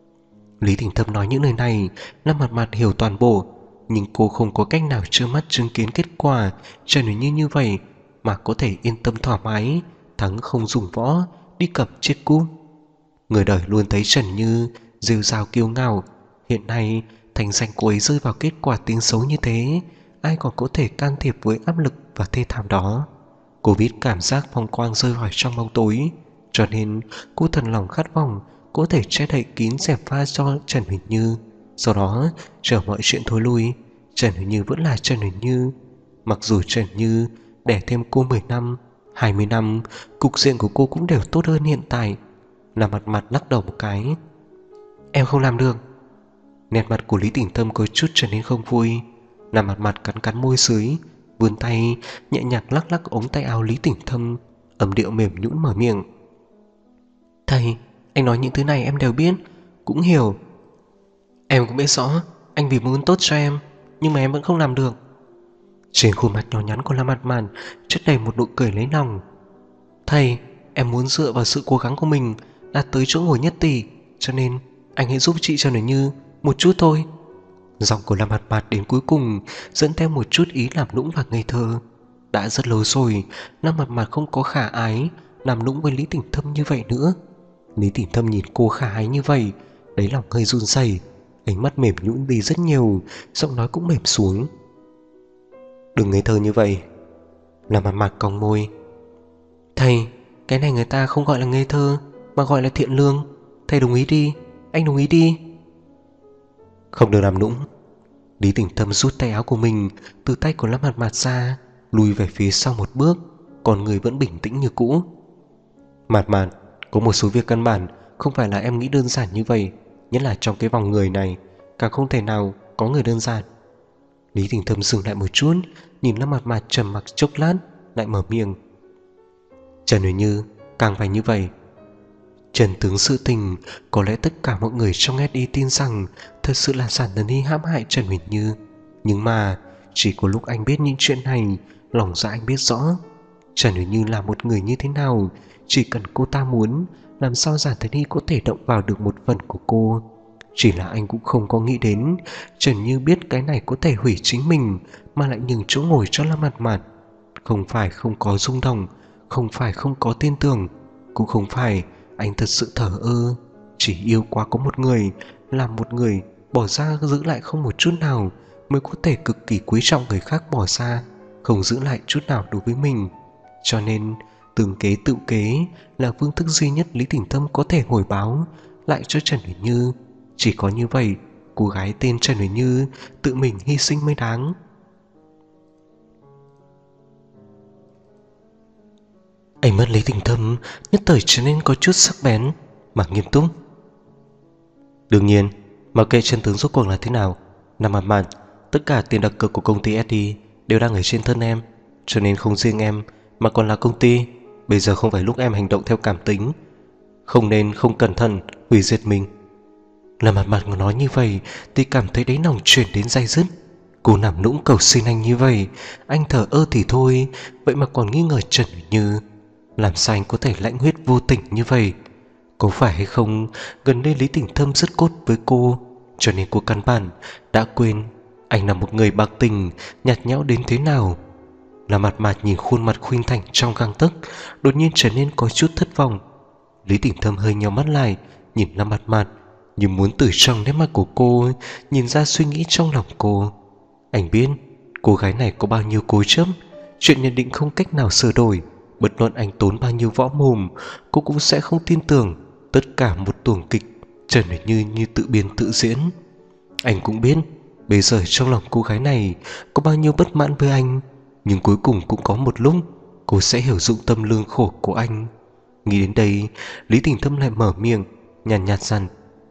Lý Tỉnh Tâm nói những lời này, Lâm Mạt Mạt hiểu toàn bộ, nhưng cô không có cách nào trơ mắt chứng kiến kết quả Trần Huỳnh như vậy mà có thể yên tâm thoải mái, thắng không dùng võ, đi cặp chết cút. Người đời luôn thấy Trần Như rêu rao kiêu ngạo, hiện nay thành danh cô ấy rơi vào kết quả tiếng xấu như thế, ai còn có thể can thiệp với áp lực và thê thảm đó. Cô biết cảm giác phong quang rơi vào trong bóng tối, cho nên cô thần lòng khát vọng có thể che đậy kín dèm pha cho Trần Huỳnh Như. Sau đó chờ mọi chuyện thối lui, Trần Huỳnh Như vẫn là Trần Huỳnh Như. Mặc dù Trần Như đẻ thêm cô 10 năm, 20 năm, cục diện của cô cũng đều tốt hơn hiện tại. Là Mạt Mạt lắc đầu một cái. Em không làm được. Nét mặt của Lý Tỉnh Tâm có chút trở nên không vui. Là Mạt Mạt cắn cắn môi dưới, vươn tay nhẹ nhàng lắc lắc ống tay áo Lý Tỉnh Tâm, âm điệu mềm nhũn mở miệng. Thầy, anh nói những thứ này em đều biết, cũng hiểu. Em cũng biết rõ anh vì muốn tốt cho em, nhưng mà em vẫn không làm được. Trên khuôn mặt nhỏ nhắn của La Mạt Mạt chất đầy một nụ cười lấy lòng. Thầy, em muốn dựa vào sự cố gắng của mình đạt tới chỗ ngồi nhất tỷ, cho nên anh hãy giúp chị Trần Huỳnh Như một chút thôi. Giọng của La Mạt Mạt đến cuối cùng dẫn theo một chút ý làm nũng và ngây thơ. Đã rất lâu rồi La Mạt Mạt không có khả ái làm nũng với Lý Tỉnh Tâm như vậy nữa. Lý Tỉnh Tâm nhìn cô khả ái như vậy, đáy lòng hơi run rẩy, ánh mắt mềm nhũn đi rất nhiều, giọng nói cũng mềm xuống. Đừng ngây thơ như vậy. La Mạt Mạt cong môi. Thầy, cái này người ta không gọi là ngây thơ mà gọi là thiện lương. Thầy đồng ý đi, anh đồng ý đi. Không được làm nũng. Lý Tỉnh Tâm rút tay áo của mình từ tay của La Mạt Mạt ra, lùi về phía sau một bước, còn người vẫn bình tĩnh như cũ. Mạt Mạt, có một số việc căn bản không phải là em nghĩ đơn giản như vậy, nhất là trong cái vòng người này, càng không thể nào có người đơn giản. Lý Tỉnh Tâm dừng lại một chút, nhìn La Mạt Mạt trầm mặc chốc lát, lại mở miệng. Trần Huỳnh Như càng phải như vậy. Trần tướng sự tình, có lẽ tất cả mọi người trong SI tin rằng thật sự là Giản Dần Hy hãm hại Trần Huỳnh Như. Nhưng mà chỉ có lúc anh biết những chuyện này, lòng dạ anh biết rõ Trần Huỳnh Như là một người như thế nào. Chỉ cần cô ta muốn, làm sao Giản Dần Hy có thể động vào được một phần của cô. Chỉ là anh cũng không có nghĩ đến Trần Như biết cái này có thể hủy chính mình mà lại nhường chỗ ngồi cho La Mạt Mạt. Không phải không có rung động, không phải không có tin tưởng, cũng không phải anh thật sự thờ ơ. Chỉ yêu quá có một người, làm một người bỏ ra giữ lại không một chút nào, mới có thể cực kỳ quý trọng người khác bỏ ra, không giữ lại chút nào đối với mình. Cho nên từng kế tự kế là phương thức duy nhất Lý Tỉnh Tâm có thể hồi báo lại cho Trần Huỳnh Như. Chỉ có như vậy, cô gái tên Trần Huỳnh Như tự mình hy sinh mới đáng. Ánh mắt Lý Tỉnh Tâm nhất thời trở nên có chút sắc bén mà nghiêm túc. Đương nhiên, mặc kệ chân tướng rốt cuộc là thế nào, nằm mặt mạn, tất cả tiền đặt cược của công ty SD đều đang ở trên thân em, cho nên không riêng em mà còn là công ty. Bây giờ không phải lúc em hành động theo cảm tính, không nên không cẩn thận hủy diệt mình. Là mặt mặt nói như vậy thì cảm thấy đáy lòng chuyển đến day dứt. Cô nằm nũng cầu xin anh như vậy, anh thờ ơ thì thôi, vậy mà còn nghi ngờ Trần Uyển Như. Làm sao anh có thể lãnh huyết vô tình như vậy? Có phải hay không gần đây Lý Tỉnh Thâm rất cốt với cô, cho nên cô căn bản đã quên anh là một người bạc tình, nhạt nhẽo đến thế nào. Là mặt mạt nhìn khuôn mặt khuynh thành trong gang tấc, đột nhiên trở nên có chút thất vọng. Lý Tỉnh Thâm hơi nhíu mắt lại, nhìn Lâm Mặt Mạt, như muốn từ trong nét mặt của cô nhìn ra suy nghĩ trong lòng cô. Anh biết cô gái này có bao nhiêu cố chấp, chuyện nhận định không cách nào sửa đổi. Bất luận anh tốn bao nhiêu võ mồm, cô cũng sẽ không tin tưởng tất cả một tuồng kịch Trần Uyển Như tự biên tự diễn. Anh cũng biết bây giờ trong lòng cô gái này có bao nhiêu bất mãn với anh, nhưng cuối cùng cũng có một lúc cô sẽ hiểu dụng tâm lương khổ của anh. Nghĩ đến đây, Lý Tỉnh Thâm lại mở miệng nhàn nhạt dặn: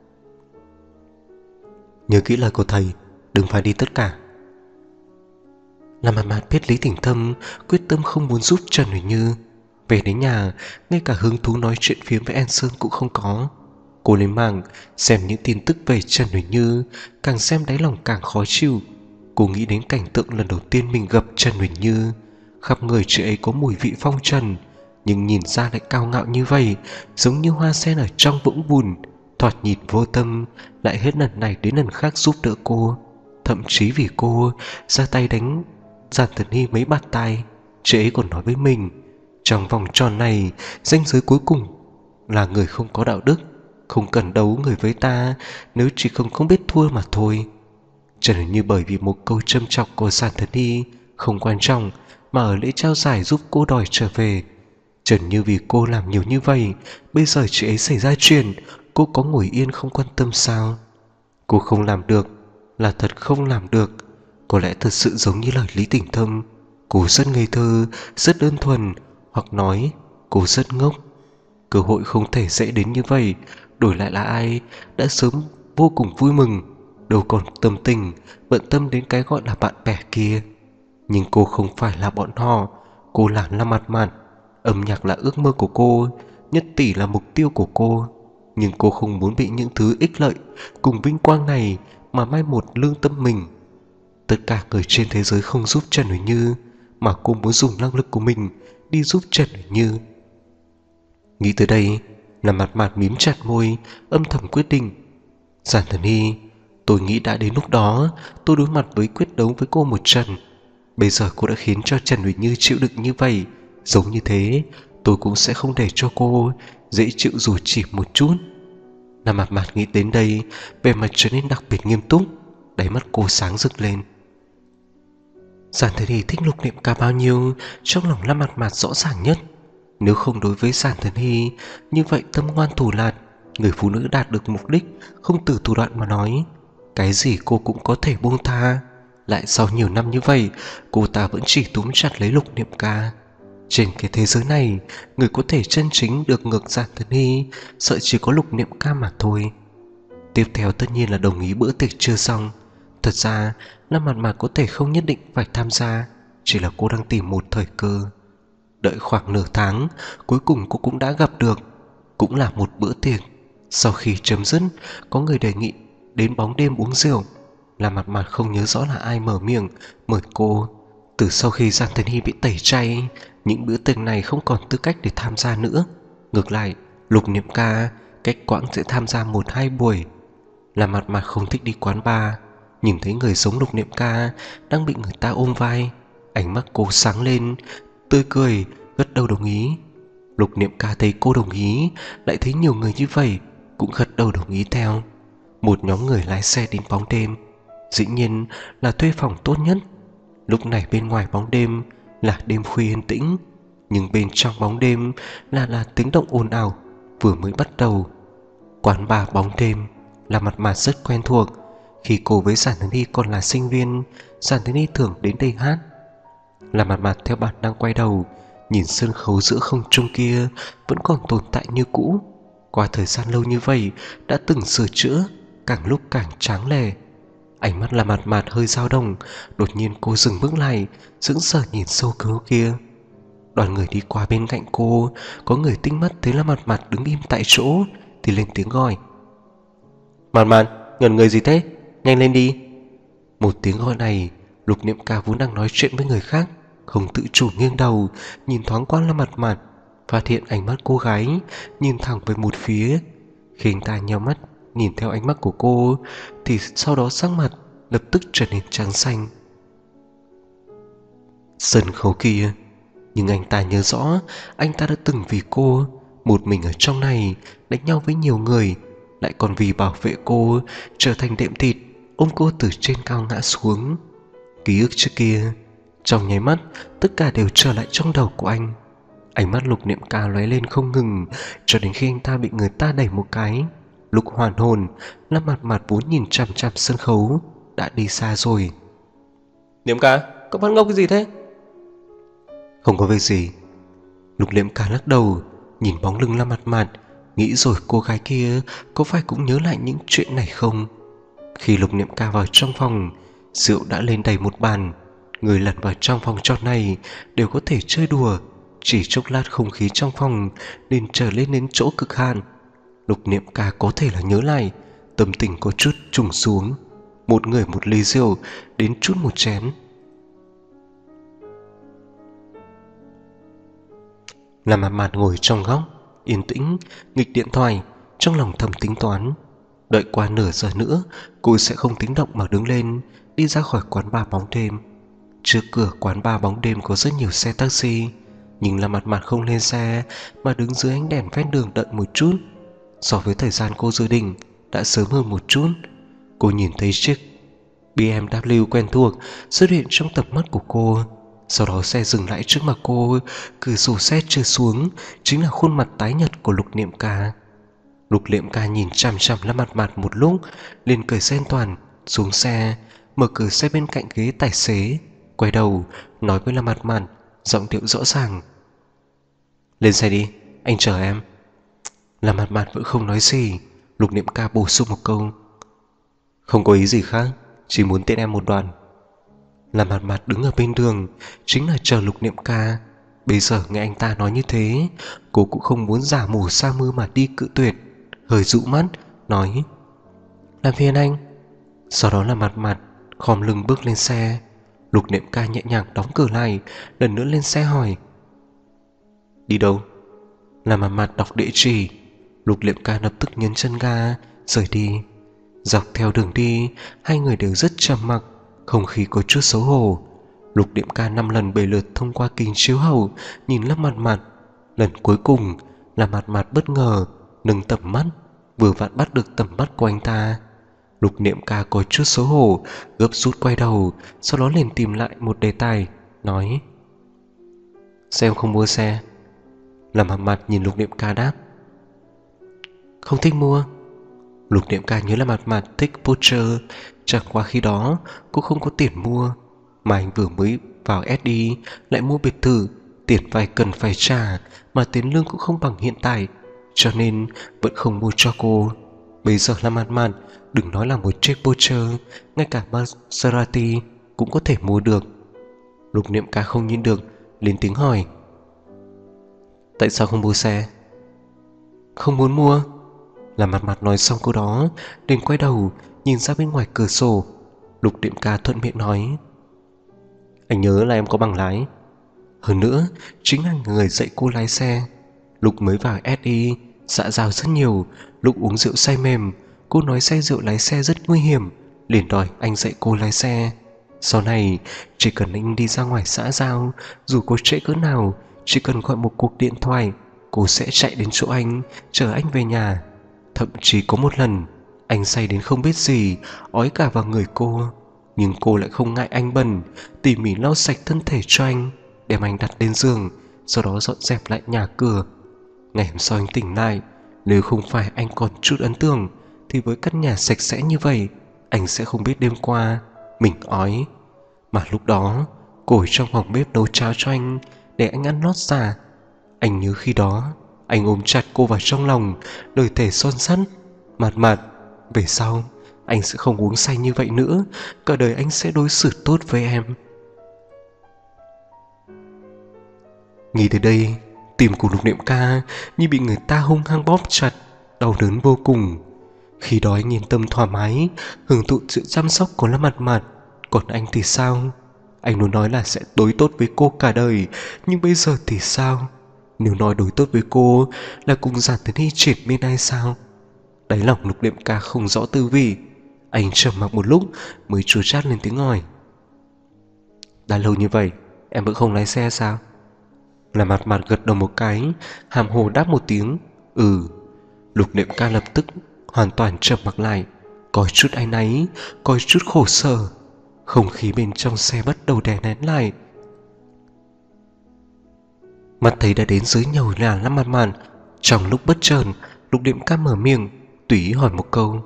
nhớ kỹ lời của thầy, đừng phá đi tất cả. Làm mặt mạt biết Lý Tỉnh Thâm quyết tâm không muốn giúp Trần Uyển Như. Về đến nhà, ngay cả hứng thú nói chuyện phiếm với An Sơn cũng không có. Cô lên mạng xem những tin tức về Trần Uyển Như, càng xem đáy lòng càng khó chịu. Cô nghĩ đến cảnh tượng lần đầu tiên mình gặp Trần Uyển Như. Khắp người chị ấy có mùi vị phong trần, nhưng nhìn ra lại cao ngạo như vậy, giống như hoa sen ở trong vũng bùn, thoạt nhìn vô tâm, lại hết lần này đến lần khác giúp đỡ cô. Thậm chí vì cô ra tay đánh Giản Thần Hy mấy bạt tai, chị ấy còn nói với mình, trong vòng tròn này ranh giới cuối cùng là người không có đạo đức, không cần đấu người với ta, nếu chỉ không biết thua mà thôi. Trần Uyển Như bởi vì một câu châm chọc của Giản Thần Hy không quan trọng mà ở lễ trao giải giúp cô đòi trở về. Trần Như vì cô làm nhiều như vậy, bây giờ chị ấy xảy ra chuyện, cô có ngồi yên không quan tâm sao? Cô không làm được là thật không làm được. Có lẽ thật sự giống như lời Lý Tỉnh Thâm, cô rất ngây thơ, rất đơn thuần, hoặc nói cô rất ngốc. Cơ hội không thể dễ đến như vậy, đổi lại là ai đã sớm vô cùng vui mừng, đâu còn tâm tình bận tâm đến cái gọi là bạn bè kia. Nhưng cô không phải là bọn họ, cô là Lâm Mặt Mạt. Âm nhạc là ước mơ của cô, nhất tỷ là mục tiêu của cô. Nhưng cô không muốn bị những thứ ích lợi cùng vinh quang này mà mai một lương tâm mình. Tất cả người trên thế giới không giúp Trần Uyển Như, mà cô muốn dùng năng lực của mình đi giúp Trần Uyển Như. Nghĩ tới đây, Lâm Mặt Mạt mím chặt môi, âm thầm quyết định: Giản Thần Hy, tôi nghĩ đã đến lúc đó tôi đối mặt với quyết đấu với cô một trận. Bây giờ cô đã khiến cho Trần Uyển Như chịu đựng như vậy, giống như thế tôi cũng sẽ không để cho cô dễ chịu dù chỉ một chút. Lâm Mặt Mạt nghĩ đến đây, vẻ mặt trở nên đặc biệt nghiêm túc, đáy mắt cô sáng rực lên. Giản Thần Hy thích Lục Niệm Ca bao nhiêu, trong lòng Lâm Mặt Mạt rõ ràng nhất. Nếu không đối với Giản Thần Hy, như vậy tâm ngoan thủ lạt, người phụ nữ đạt được mục đích không từ thủ đoạn mà nói, cái gì cô cũng có thể buông tha. Lại sau nhiều năm như vậy, cô ta vẫn chỉ túm chặt lấy Lục Niệm Ca. Trên cái thế giới này, người có thể chân chính được ngược Giản Thần Hy sợ chỉ có Lục Niệm Ca mà thôi. Tiếp theo tất nhiên là đồng ý bữa tiệc chưa xong. Thật ra Lâm Mặt Mạt có thể không nhất định phải tham gia, chỉ là cô đang tìm một thời cơ. Đợi khoảng nửa tháng, cuối cùng cô cũng đã gặp được. Cũng là một bữa tiệc. Sau khi chấm dứt, có người đề nghị đến bóng đêm uống rượu. Lâm Mặt Mạt không nhớ rõ là ai mở miệng mời cô. Từ sau khi Giản Thần Hy bị tẩy chay, những bữa tiệc này không còn tư cách để tham gia nữa. Ngược lại, Lục Niệm Ca cách quãng sẽ tham gia 1-2 buổi. Lâm Mặt Mạt không thích đi quán bar, nhìn thấy người giống Lục Niệm Ca đang bị người ta ôm vai, ánh mắt cô sáng lên, tươi cười, gật đầu đồng ý. Lục Niệm Ca thấy cô đồng ý, lại thấy nhiều người như vậy cũng gật đầu đồng ý theo. Một nhóm người lái xe đến bóng đêm, dĩ nhiên là thuê phòng tốt nhất. Lúc này bên ngoài bóng đêm là đêm khuya yên tĩnh, nhưng bên trong bóng đêm là tiếng động ồn ào vừa mới bắt đầu. Quán bar bóng đêm là Mặt Mạt rất quen thuộc. Khi cô với Giản Thần Hy còn là sinh viên, Giản Thần Hy thường đến đây hát. Là Mặt Mạt theo bản năng quay đầu, nhìn sân khấu giữa không trung kia vẫn còn tồn tại như cũ. Qua thời gian lâu như vậy đã từng sửa chữa, càng lúc càng tráng lệ. Ánh mắt là Mặt Mạt hơi dao động, đột nhiên cô dừng bước lại, sững sờ nhìn sâu cứu kia. Đoàn người đi qua bên cạnh cô, có người tinh mắt thấy là Mặt Mạt đứng im tại chỗ thì lên tiếng gọi: Mặt Mạt, ngẩn người gì thế, nhanh lên đi. Một tiếng gọi này Lục Niệm Ca vốn đang nói chuyện với người khác, không tự chủ nghiêng đầu nhìn thoáng qua Lâm Mạt Mạt, phát hiện ánh mắt cô gái nhìn thẳng về một phía. Khi anh ta nheo mắt nhìn theo ánh mắt của cô thì sau đó sắc mặt lập tức trở nên trắng xanh. Sân khấu kia, nhưng anh ta nhớ rõ anh ta đã từng vì cô một mình ở trong này đánh nhau với nhiều người, lại còn vì bảo vệ cô trở thành đệm thịt ôm cô từ trên cao ngã xuống. Ký ức trước kia trong nháy mắt tất cả đều trở lại trong đầu của anh. Ánh mắt Lục Niệm Ca lóe lên không ngừng cho đến khi anh ta bị người ta đẩy một cái. Lúc hoàn hồn, Lâm Mạt Mạt vốn nhìn chằm chằm sân khấu đã đi xa rồi. Niệm Ca, cậu phát ngốc cái gì thế? Không có việc gì. Lục Niệm Ca lắc đầu nhìn bóng lưng Lâm Mạt Mạt, nghĩ rồi cô gái kia có phải cũng nhớ lại những chuyện này không. Khi Lục Niệm Ca vào trong phòng, rượu đã lên đầy một bàn. Người lặn vào trong phòng trọ này đều có thể chơi đùa. Chỉ chốc lát không khí trong phòng liền trở lên đến chỗ cực hạn. Lục Niệm Ca có thể là nhớ lại, tâm tình có chút trùng xuống. Một người một ly rượu, đến chút một chén. Lâm Mạt Mạt ngồi trong góc yên tĩnh nghịch điện thoại, trong lòng thầm tính toán. Đợi qua nửa giờ nữa cô sẽ không tính động mà đứng lên đi ra khỏi quán bar bóng đêm. Trước cửa quán bar bóng đêm có rất nhiều xe taxi, nhưng Lâm Mạt Mạt không lên xe mà đứng dưới ánh đèn ven đường đợi một chút. So với thời gian cô dự định đã sớm hơn một chút. Cô nhìn thấy chiếc BMW quen thuộc xuất hiện trong tầm mắt của cô. Sau đó xe dừng lại trước mặt cô, cửa sổ xe trượt xuống, chính là khuôn mặt tái nhợt của Lục Niệm Ca. Lục Niệm Ca nhìn chằm chằm Lâm Mạt Mạt một lúc, liền cởi xe an toàn xuống xe, mở cửa xe bên cạnh ghế tài xế, quay đầu nói với Lâm Mạt Mạt, giọng điệu rõ ràng: lên xe đi, anh chở em. Lâm Mạt Mạt vẫn không nói gì. Lục Niệm Ca bổ sung một câu: không có ý gì khác, chỉ muốn tiễn em một đoạn. Lâm Mạt Mạt đứng ở bên đường chính là chờ Lục Niệm Ca. Bây giờ nghe anh ta nói như thế, cô cũng không muốn giả mù sa mưa mà đi cự tuyệt, hơi dụ mắt nói: làm phiền anh. Sau đó Lâm Mạt Mạt khom lưng bước lên xe. Lục Niệm Ca nhẹ nhàng đóng cửa lại, lần nữa lên xe hỏi: đi đâu? Lâm Mạt Mạt đọc địa chỉ. Lục Niệm Ca lập tức nhấn chân ga rời đi. Dọc theo đường đi, hai người đều rất trầm mặc, không khí có chút xấu hổ. Lục Niệm Ca 5 lần 7 lượt thông qua kính chiếu hậu nhìn Lâm Mạt Mạt. Lần cuối cùng, Lâm Mạt Mạt bất ngờ nâng tầm mắt, vừa vặn bắt được tầm mắt của anh ta. Lục Niệm Ca có chút xấu hổ, gấp rút quay đầu, sau đó liền tìm lại một đề tài, nói: sao em không mua xe? Lâm Mạt Mạt nhìn Lục Niệm Ca đáp: không thích mua. Lục Niệm Ca nhớ Lâm Mạt Mạt thích Porsche, chẳng qua khi đó cô không có tiền mua, mà anh vừa mới vào SI lại mua biệt thự, tiền vay cần phải trả, mà tiền lương cũng không bằng hiện tại, cho nên vẫn không mua cho cô. Bây giờ Lâm Mạt Mạt đừng nói là một chiếc Porsche, ngay cả Maserati cũng có thể mua được. Lục Niệm Ca không nhịn được lên tiếng hỏi: tại sao không mua xe? Không muốn mua. Lâm Mạt Mạt nói xong câu đó liền quay đầu nhìn ra bên ngoài cửa sổ. Lục Niệm Ca thuận miệng nói: anh nhớ là em có bằng lái, hơn nữa chính là người dạy cô lái xe. Lúc mới vào SI xã giao rất nhiều, lúc uống rượu say mềm, cô nói say rượu lái xe rất nguy hiểm, liền đòi anh dạy cô lái xe. Sau này chỉ cần anh đi ra ngoài xã giao, dù có trễ cỡ nào, chỉ cần gọi một cuộc điện thoại, cô sẽ chạy đến chỗ anh, chở anh về nhà. Thậm chí có một lần anh say đến không biết gì, ói cả vào người cô, nhưng cô lại không ngại anh bẩn, tỉ mỉ lau sạch thân thể cho anh, đem anh đặt lên giường, sau đó dọn dẹp lại nhà cửa. Ngày hôm sau anh tỉnh lại, nếu không phải anh còn chút ấn tượng, thì với căn nhà sạch sẽ như vậy, anh sẽ không biết đêm qua mình ói. Mà lúc đó cô ở trong phòng bếp nấu cháo cho anh để anh ăn lót dạ. Anh nhớ khi đó anh ôm chặt cô vào trong lòng, lời thề son sắt: Mạt Mạt, về sau anh sẽ không uống say như vậy nữa, cả đời anh sẽ đối xử tốt với em. Nghĩ tới đây, tim của Lục Niệm Ca như bị người ta hung hăng bóp chặt, đau đớn vô cùng. Khi đó anh yên tâm thoải mái hưởng thụ sự chăm sóc của Lâm Mạt Mạt, Còn anh thì sao? Anh luôn nói là sẽ đối tốt với cô cả đời, nhưng bây giờ thì sao? Nếu nói đối tốt với cô là cùng Giản Tấn Hy triệt bên hay sao? Đáy lòng Lục Niệm Ca không rõ tư vị. Anh trầm mặc một lúc mới chua chát lên tiếng hỏi: đã lâu như vậy em vẫn không lái xe sao? Là Mặt Mặt gật đầu một cái, hàm hồ đáp một tiếng ừ. Lục Niệm Ca lập tức hoàn toàn trầm mặc lại, có chút áy náy, có chút khổ sở. Không khí bên trong xe bắt đầu đè nén lại. Mắt thấy đã đến dưới nhầu là Lâm Mặt Mặt. Trong lúc bất chợt, Lục Niệm Ca mở miệng tùy ý hỏi một câu: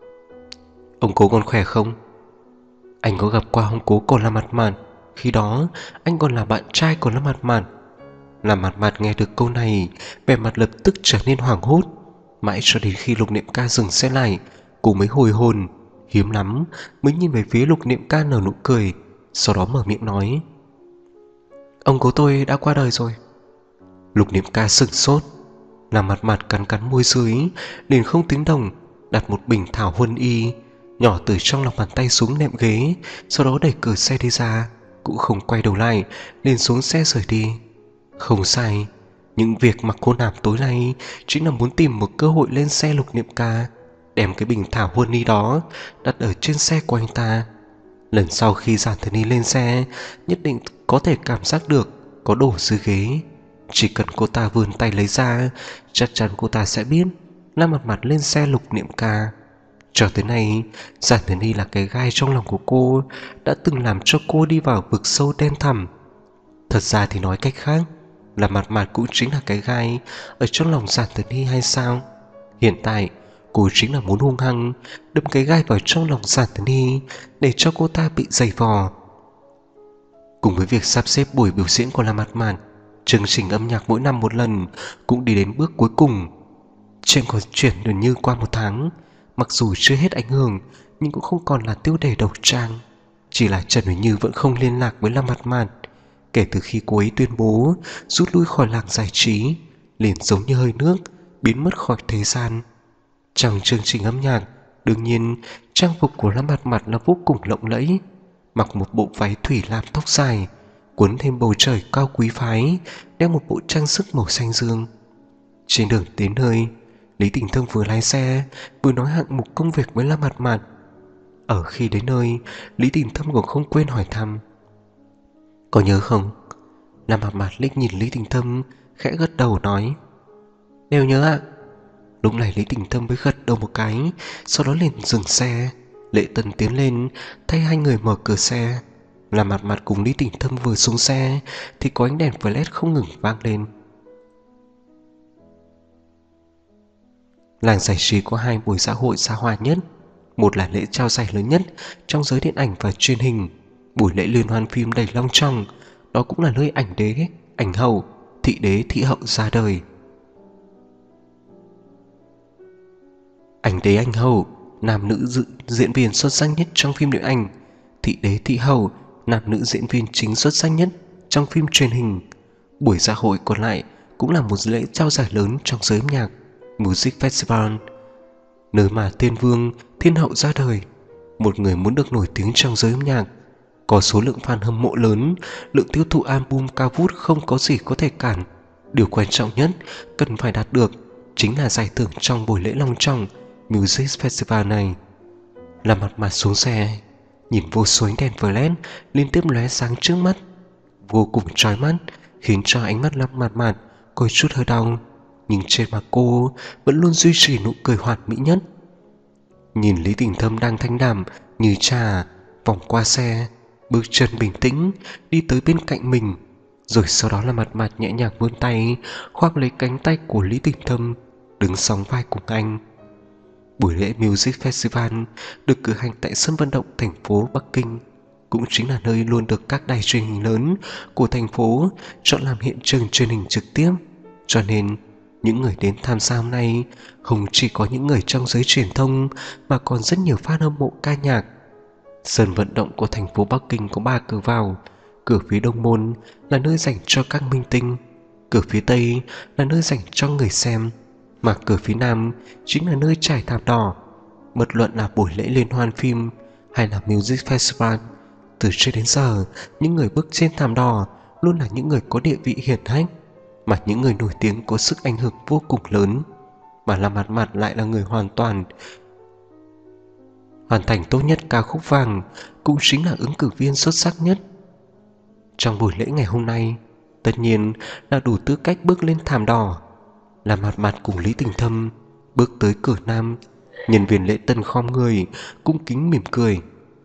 ông cố còn khỏe không? Anh có gặp qua ông cố của Lâm Mặt Mặt, khi đó anh còn là bạn trai của Lâm Mặt Mặt. Lâm Mặt Mặt nghe được câu này, vẻ mặt lập tức trở nên hoảng hốt. Mãi cho đến khi Lục Niệm Ca dừng xe lại, cô mới hồi hồn, hiếm lắm mới nhìn về phía Lục Niệm Ca nở nụ cười, sau đó mở miệng nói: ông cố tôi đã qua đời rồi. Lục Niệm Ca sửng sốt. Lâm Mặt Mặt cắn cắn môi dưới, liền không tiếng động đặt một bình thảo huân y nhỏ từ trong lòng bàn tay xuống nệm ghế, sau đó đẩy cửa xe đi ra, cũng không quay đầu lại, liền xuống xe rời đi. Không sai, những việc mà cô làm tối nay chính là muốn tìm một cơ hội lên xe Lục Niệm Ca, đem cái bình thảo huân y đó đặt ở trên xe của anh ta. Lần sau khi Giản Tấn Hy lên xe, nhất định có thể cảm giác được có đồ dưới ghế. Chỉ cần cô ta vươn tay lấy ra, chắc chắn cô ta sẽ biết là Mặt Mặt lên xe Lục Niệm Ca. Cho tới nay, Giản Tấn Hy là cái gai trong lòng của cô, đã từng làm cho cô đi vào vực sâu đen thẳm. Thật ra thì nói cách khác, là Mặt Mặt cũng chính là cái gai ở trong lòng Giản Tấn Hy hay sao? Hiện tại cô chính là muốn hung hăng đâm cái gai vào trong lòng Giản Tấn Hy để cho cô ta bị dày vò. Cùng với việc sắp xếp buổi biểu diễn của La Mặt Mặt, chương trình âm nhạc mỗi năm một lần cũng đi đến bước cuối cùng. Chuyện có chuyển gần như qua một tháng, mặc dù chưa hết ảnh hưởng nhưng cũng không còn là tiêu đề đầu trang. Chỉ là Trần Huỳnh Như vẫn không liên lạc với La Mặt Mặt. Kể từ khi cô ấy tuyên bố rút lui khỏi làng giải trí, liền giống như hơi nước biến mất khỏi thế gian. Trong chương trình âm nhạc, đương nhiên trang phục của La Mặt Mặt là vô cùng lộng lẫy. Mặc một bộ váy thủy lam tóc dài, cuốn thêm bầu trời cao quý phái, đeo một bộ trang sức màu xanh dương. Trên đường đến nơi, Lý Tỉnh Thâm vừa lái xe vừa nói hạng mục công việc với La Mặt Mặt. Ở khi đến nơi, Lý Tỉnh Thâm cũng không quên hỏi thăm: có nhớ không? La Mặt Mặt liếc nhìn Lý Tỉnh Thâm, khẽ gật đầu nói: đều nhớ ạ. Lúc này Lý Tỉnh Thâm mới gật đầu một cái, sau đó liền dừng xe. Lệ Tần tiến lên thay hai người mở cửa xe. La Mặt Mặt cùng Lý Tỉnh Thâm vừa xuống xe thì có ánh đèn flash không ngừng vang lên. Làng giải trí có hai buổi xã hội xa hoa nhất. Một là lễ trao giải lớn nhất trong giới điện ảnh và truyền hình, buổi lễ liên hoan phim đầy long trọng. Đó cũng là nơi ảnh đế, ảnh hậu, thị đế, thị hậu ra đời. Ảnh đế, ảnh hậu, nam nữ diễn viên xuất sắc nhất trong phim điện ảnh. Thị đế, thị hậu, nam nữ diễn viên chính xuất sắc nhất trong phim truyền hình. Buổi xã hội còn lại cũng là một lễ trao giải lớn trong giới âm nhạc, Music Festival, nơi mà tiên vương, thiên hậu ra đời. Một người muốn được nổi tiếng trong giới âm nhạc, có số lượng fan hâm mộ lớn, lượng tiêu thụ album cao vút không có gì có thể cản. Điều quan trọng nhất cần phải đạt được chính là giải thưởng trong buổi lễ long trọng Music Festival này. La Mặt Mặt xuống xe, nhìn vô số ánh đèn flash liên tiếp lóe sáng trước mắt, vô cùng chói mắt, khiến cho ánh mắt La Mặt Mặt có chút hơi đau. Nhưng trên mặt cô vẫn luôn duy trì nụ cười hoàn mỹ nhất. Nhìn Lý Tỉnh Thâm đang thanh đạm như trà vòng qua xe, bước chân bình tĩnh đi tới bên cạnh mình, rồi sau đó là Mặt Mặt nhẹ nhàng vươn tay khoác lấy cánh tay của Lý Tỉnh Thâm, đứng sóng vai cùng anh. Buổi lễ Music Festival được cử hành tại sân vận động thành phố Bắc Kinh, cũng chính là nơi luôn được các đài truyền hình lớn của thành phố chọn làm hiện trường truyền hình trực tiếp. Cho nên những người đến tham gia hôm nay không chỉ có những người trong giới truyền thông mà còn rất nhiều fan hâm mộ ca nhạc. Sân vận động của thành phố Bắc Kinh có 3 cửa vào. Cửa phía đông môn là nơi dành cho các minh tinh, cửa phía tây là nơi dành cho người xem, mà cửa phía nam chính là nơi trải thảm đỏ. Bất luận là buổi lễ liên hoan phim hay là Music Festival Từ trước đến giờ, những người bước trên thảm đỏ luôn là những người có địa vị hiển hách, mà những người nổi tiếng có sức ảnh hưởng vô cùng lớn. Mà Lâm Mạt Mạt lại là người hoàn thành tốt nhất ca khúc vàng, cũng chính là ứng cử viên xuất sắc nhất. Trong buổi lễ ngày hôm nay, tất nhiên là đủ tư cách bước lên thảm đỏ. Lâm Mạt Mạt cùng Lý Tình Thâm bước tới cửa nam. Nhân viên lễ tân khom người, cung kính mỉm cười.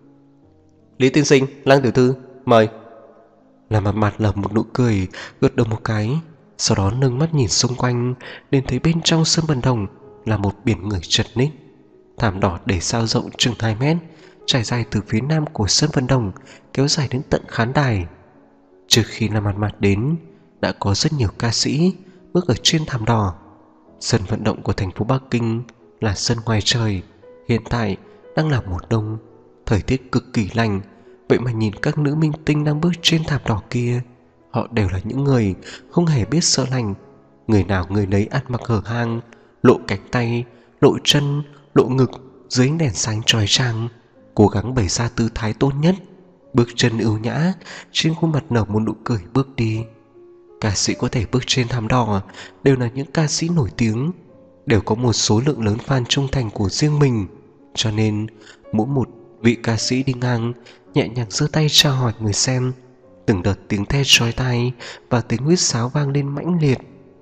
Lý tiên sinh, Lăng tiểu thư, mời. Lâm Mạt Mạt lầm một nụ cười, gật đầu một cái, sau đó nâng mắt nhìn xung quanh, đến thấy bên trong sân vận động là một biển người chật ních. Thảm đỏ để sao rộng chừng 2 mét, trải dài từ phía nam của sân vận động kéo dài đến tận khán đài. Trước khi Lâm Mạt Mạt đến, đã có rất nhiều ca sĩ bước ở trên thảm đỏ. Sân vận động của thành phố Bắc Kinh là sân ngoài trời, hiện tại đang là mùa đông, thời tiết cực kỳ lạnh. Vậy mà nhìn các nữ minh tinh đang bước trên thảm đỏ kia, họ đều là những người không hề biết sợ lạnh. Người nào người nấy ăn mặc hở hang, lộ cánh tay, lộ chân, lộ ngực dưới ánh đèn sáng chói chang, cố gắng bày ra tư thái tốt nhất, bước chân ưu nhã, trên khuôn mặt nở một nụ cười bước đi. Ca sĩ có thể bước trên thảm đỏ đều là những ca sĩ nổi tiếng, đều có một số lượng lớn fan trung thành của riêng mình, cho nên mỗi một vị ca sĩ đi ngang nhẹ nhàng giơ tay chào hỏi người xem. Từng đợt tiếng thét chói tai và tiếng huýt sáo vang lên mãnh liệt.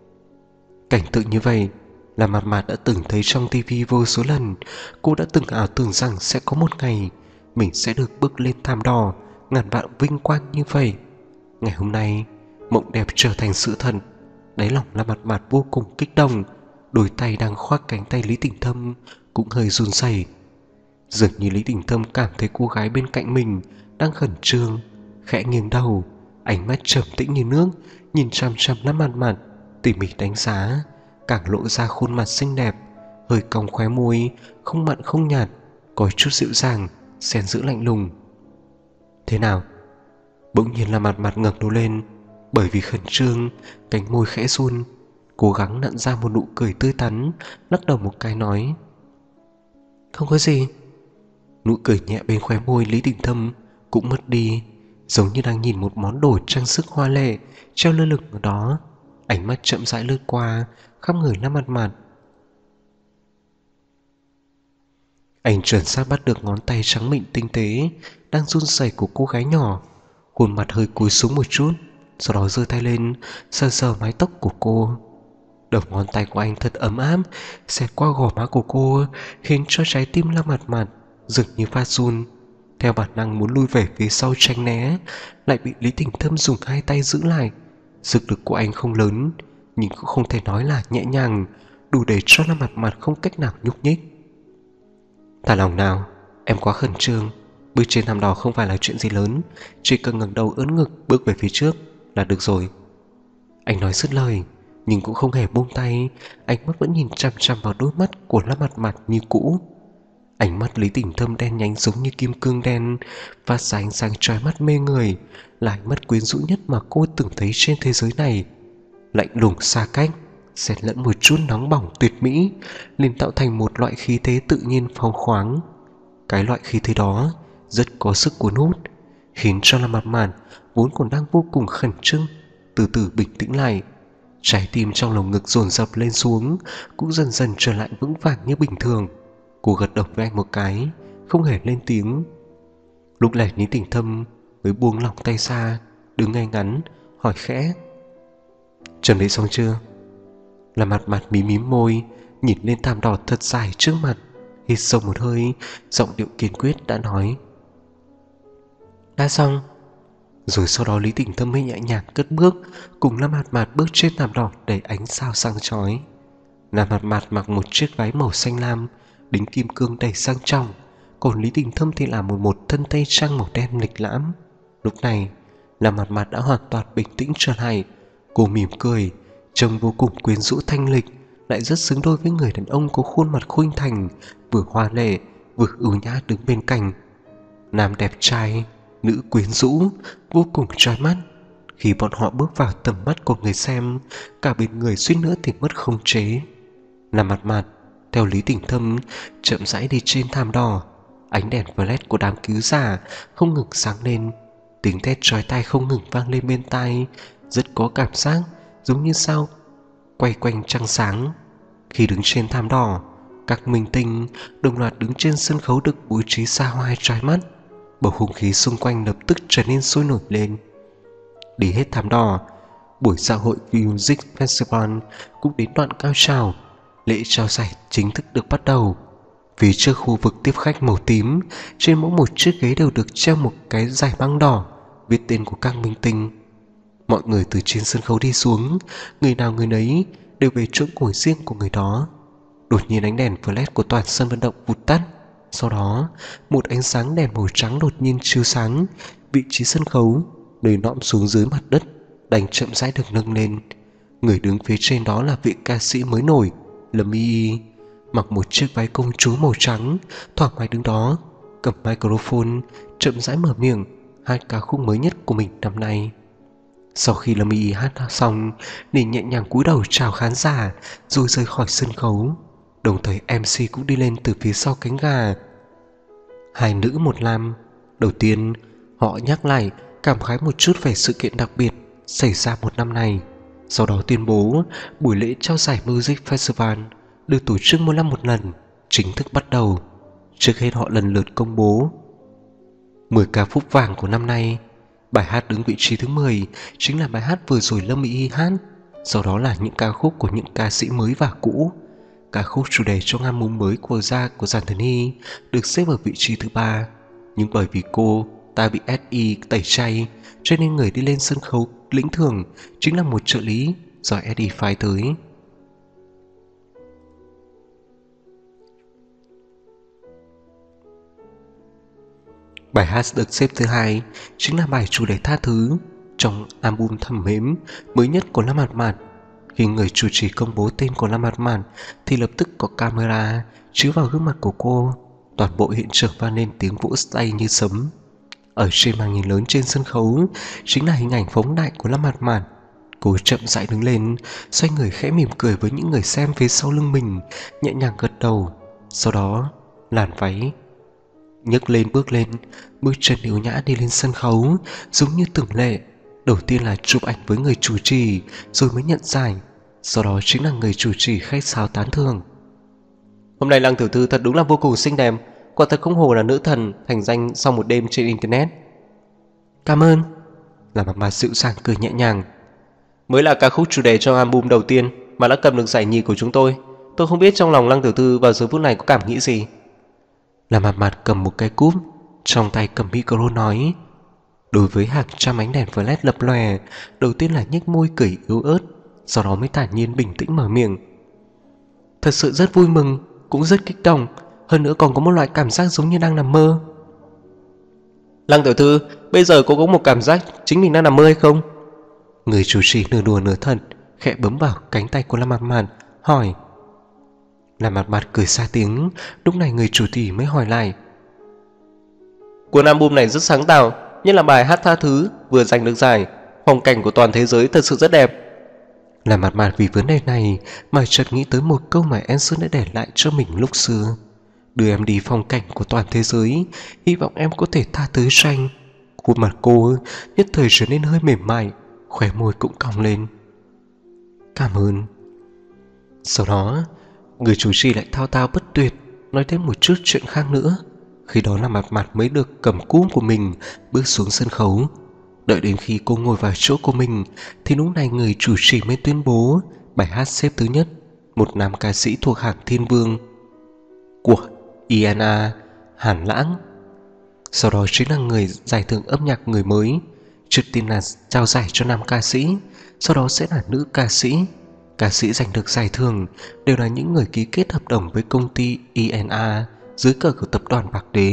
Cảnh tượng như vậy là Mạt Mạt đã từng thấy trong tivi vô số lần. Cô đã từng ảo tưởng rằng sẽ có một ngày mình sẽ được bước lên thảm đỏ, ngàn vạn vinh quang như vậy. Ngày hôm nay, mộng đẹp trở thành sự thật. Đáy lòng là Mạt Mạt vô cùng kích động. Đôi tay đang khoác cánh tay Lý Tình Thâm cũng hơi run rẩy. Dường như Lý Tình Thâm cảm thấy cô gái bên cạnh mình đang khẩn trương, khẽ nghiêng đầu, ánh mắt trầm tĩnh như nước, nhìn chằm chằm Lâm Mạt Mạt, tỉ mỉ đánh giá, càng lộ ra khuôn mặt xinh đẹp, hơi cong khóe môi, không mặn không nhạt, có chút dịu dàng, xen giữa lạnh lùng. Thế nào? Bỗng nhiên Lâm Mạt Mạt ngẩng đầu lên, bởi vì khẩn trương, cánh môi khẽ run, cố gắng nặn ra một nụ cười tươi tắn, lắc đầu một cái nói: Không có gì. Nụ cười nhẹ bên khóe môi Lý Tình Thâm cũng mất đi, giống như đang nhìn một món đồ trang sức hoa lệ treo lơ lửng ở đó. Ánh mắt chậm rãi lướt qua khắp người Lâm Mạt Mạt. Anh chuẩn xác bắt được ngón tay trắng mịn tinh tế đang run rẩy của cô gái nhỏ, khuôn mặt hơi cúi xuống một chút, sau đó giơ tay lên sờ sờ mái tóc của cô. Đầu ngón tay của anh thật ấm áp xẹt qua gò má của cô, khiến cho trái tim Lâm Mạt Mạt dường như phát run. Theo bản năng muốn lui về phía sau tránh né, lại bị Lý Tình Thâm dùng hai tay giữ lại. Sức lực của anh không lớn, nhưng cũng không thể nói là nhẹ nhàng, đủ để cho Lâm Mạt Mạt không cách nào nhúc nhích. Thả lòng nào, em quá khẩn trương. Bước trên thảm đỏ không phải là chuyện gì lớn, chỉ cần ngẩng đầu ưỡn ngực bước về phía trước là được rồi. Anh nói dứt lời, nhưng cũng không hề buông tay, ánh mắt vẫn nhìn chằm chằm vào đôi mắt của Lâm Mạt Mạt như cũ. Ánh mắt Lý Tình Thâm đen nhánh giống như kim cương đen, phát ra ánh sáng chói mắt mê người, là ánh mắt quyến rũ nhất mà cô từng thấy trên thế giới này. Lạnh lùng xa cách, xen lẫn một chút nóng bỏng tuyệt mỹ, liền tạo thành một loại khí thế tự nhiên phóng khoáng. Cái loại khí thế đó rất có sức cuốn hút, khiến cho Lâm Mạt Mạt vốn còn đang vô cùng khẩn trương từ từ bình tĩnh lại. Trái tim trong lồng ngực dồn dập lên xuống cũng dần dần trở lại vững vàng như bình thường. Cô gật đầu với anh một cái, không hề lên tiếng. Lúc này Lý Tình Thâm mới buông lỏng tay ra, đứng ngay ngắn hỏi khẽ: Chuẩn bị xong chưa? Lâm Mạt Mạt mím mím môi, nhìn lên thảm đỏ thật dài trước mặt, hít sâu một hơi, giọng điệu kiên quyết đã nói: Đã xong. Rồi sau đó Lý Tình Thâm mới nhẹ nhàng cất bước, cùng Lâm Mạt Mạt bước trên thảm đỏ đầy ánh sao sáng chói. Lâm Mạt Mạt mặc một chiếc váy màu xanh lam, đính kim cương đầy sang trọng, còn Lý Tình Thâm thì là một thân tây trang màu đen lịch lãm. Lúc này Lâm Mạt Mạt đã hoàn toàn bình tĩnh trở lại. Cô mỉm cười, trông vô cùng quyến rũ thanh lịch, lại rất xứng đôi với người đàn ông có khuôn mặt khuynh thành, vừa hoa lệ vừa ưu nhã đứng bên cạnh. Nam đẹp trai, nữ quyến rũ, vô cùng trói mắt. Khi bọn họ bước vào tầm mắt của người xem, cả bên người suýt nữa thì mất khống chế. Lâm Mạt Mạt theo Lý Tình Thâm chậm rãi đi trên thảm đỏ. Ánh đèn flash của đám cứu giả không ngừng sáng lên, tiếng thét chói tai không ngừng vang lên bên tai, rất có cảm giác giống như sao quay quanh trăng sáng. Khi đứng trên thảm đỏ, các minh tinh đồng loạt đứng trên sân khấu được bố trí xa hoa trói mắt. Bầu không khí xung quanh lập tức trở nên sôi nổi lên. Đi hết thảm đỏ, buổi dạ hội Music Festival cũng đến đoạn cao trào. Lễ trao giải chính thức được bắt đầu. Phía trước khu vực tiếp khách màu tím, trên mỗi một chiếc ghế đều được treo một cái dải băng đỏ viết tên của các minh tinh. Mọi người từ trên sân khấu đi xuống, người nào người nấy đều về chỗ ngồi riêng của người đó. Đột nhiên ánh đèn flash của toàn sân vận động vụt tắt. Sau đó, một ánh sáng đèn màu trắng đột nhiên chiếu sáng vị trí sân khấu, nơi nõm xuống dưới mặt đất, đành chậm rãi được nâng lên. Người đứng phía trên đó là vị ca sĩ mới nổi, Lâm Y, mặc một chiếc váy công chúa màu trắng, thoải mái đứng đó, cầm microphone, chậm rãi mở miệng hát ca khúc mới nhất của mình năm nay. Sau khi Lâm Y hát xong, liền nhẹ nhàng cúi đầu chào khán giả rồi rời khỏi sân khấu. Đồng thời MC cũng đi lên từ phía sau cánh gà. Hai nữ một nam. Đầu tiên, họ nhắc lại cảm khái một chút về sự kiện đặc biệt xảy ra một năm này. Sau đó tuyên bố buổi lễ trao giải Music Festival được tổ chức mỗi năm một lần chính thức bắt đầu. Trước hết họ lần lượt công bố 10 ca khúc vàng của năm nay. Bài hát đứng vị trí thứ 10 chính là bài hát vừa rồi Lâm Mỹ hát. Sau đó là những ca khúc của những ca sĩ mới và cũ. Ca khúc chủ đề trong album mới của Giản Thần Hy được xếp ở vị trí thứ 3. Nhưng bởi vì cô ta bị SI tẩy chay, cho nên người đi lên sân khấu lĩnh thưởng chính là một trợ lý do SI phái tới. Bài hát được xếp thứ 2 chính là bài chủ đề Tha Thứ trong album Thẩm Mến mới nhất của Lâm Mạt Mạt. Khi người chủ trì công bố tên của Lâm Mạt Mạt thì lập tức có camera chiếu vào gương mặt của cô. Toàn bộ hiện trường vang lên tiếng vỗ tay như sấm. Ở trên màn hình lớn trên sân khấu chính là hình ảnh phóng đại của Lâm Mạt Mạt. Cô chậm rãi đứng lên, xoay người khẽ mỉm cười với những người xem phía sau lưng mình, nhẹ nhàng gật đầu. Sau đó làn váy nhấc lên, bước chân yếu nhã đi lên sân khấu, giống như từng lệ. Đầu tiên là chụp ảnh với người chủ trì, rồi mới nhận giải. Sau đó chính là người chủ trì khách sáo tán thưởng. Hôm nay Lăng tiểu thư thật đúng là vô cùng xinh đẹp, quả thật không hổ là nữ thần thành danh sau một đêm trên internet. Cảm ơn. Là mặt mà dịu dàng cười nhẹ nhàng. Mới là ca khúc chủ đề trong album đầu tiên mà đã cầm được giải nhì của chúng tôi. Tôi không biết trong lòng Lăng tiểu thư vào giờ phút này có cảm nghĩ gì. Là mặt cầm một cái cúp, trong tay cầm micro nói. Đối với hàng trăm ánh đèn flash lập lòe, đầu tiên là nhếch môi cười yếu ớt, sau đó mới thản nhiên bình tĩnh mở miệng. Thật sự rất vui mừng, cũng rất kích động, hơn nữa còn có một loại cảm giác giống như đang nằm mơ. Lăng tiểu thư, bây giờ cô có một cảm giác chính mình đang nằm mơ hay không? Người chủ trì nửa đùa nửa thật khẽ bấm vào cánh tay của Lâm Mạt Mạt hỏi. Lâm Mạt Mạt cười xa tiếng. Lúc này người chủ trì mới hỏi lại. Cuốn album này rất sáng tạo, nhất là bài hát Tha Thứ vừa giành được giải. Phong cảnh của toàn thế giới thật sự rất đẹp. Lâm Mạt Mạt vì vấn đề này mà chợt nghĩ tới một câu mà Anson đã để lại cho mình lúc xưa. Đưa em đi phong cảnh của toàn thế giới, hy vọng em có thể tha thứ cho anh. Khuôn mặt cô nhất thời trở nên hơi mềm mại, khóe môi cũng cong lên. Cảm ơn. Sau đó người chủ trì lại thao thao bất tuyệt nói thêm một chút chuyện khác nữa. Khi đó là Mạt Mạt mới được cầm cúp của mình bước xuống sân khấu. Đợi đến khi cô ngồi vào chỗ của mình thì lúc này người chủ trì mới tuyên bố bài hát xếp thứ nhất, một nam ca sĩ thuộc hạng Thiên Vương của INA, Hàn Lãng. Sau đó chính là người giải thưởng âm nhạc người mới. Trước tiên là trao giải cho nam ca sĩ, sau đó sẽ là nữ ca sĩ. Ca sĩ giành được giải thưởng đều là những người ký kết hợp đồng với công ty INA dưới cờ của tập đoàn Bạc Đế.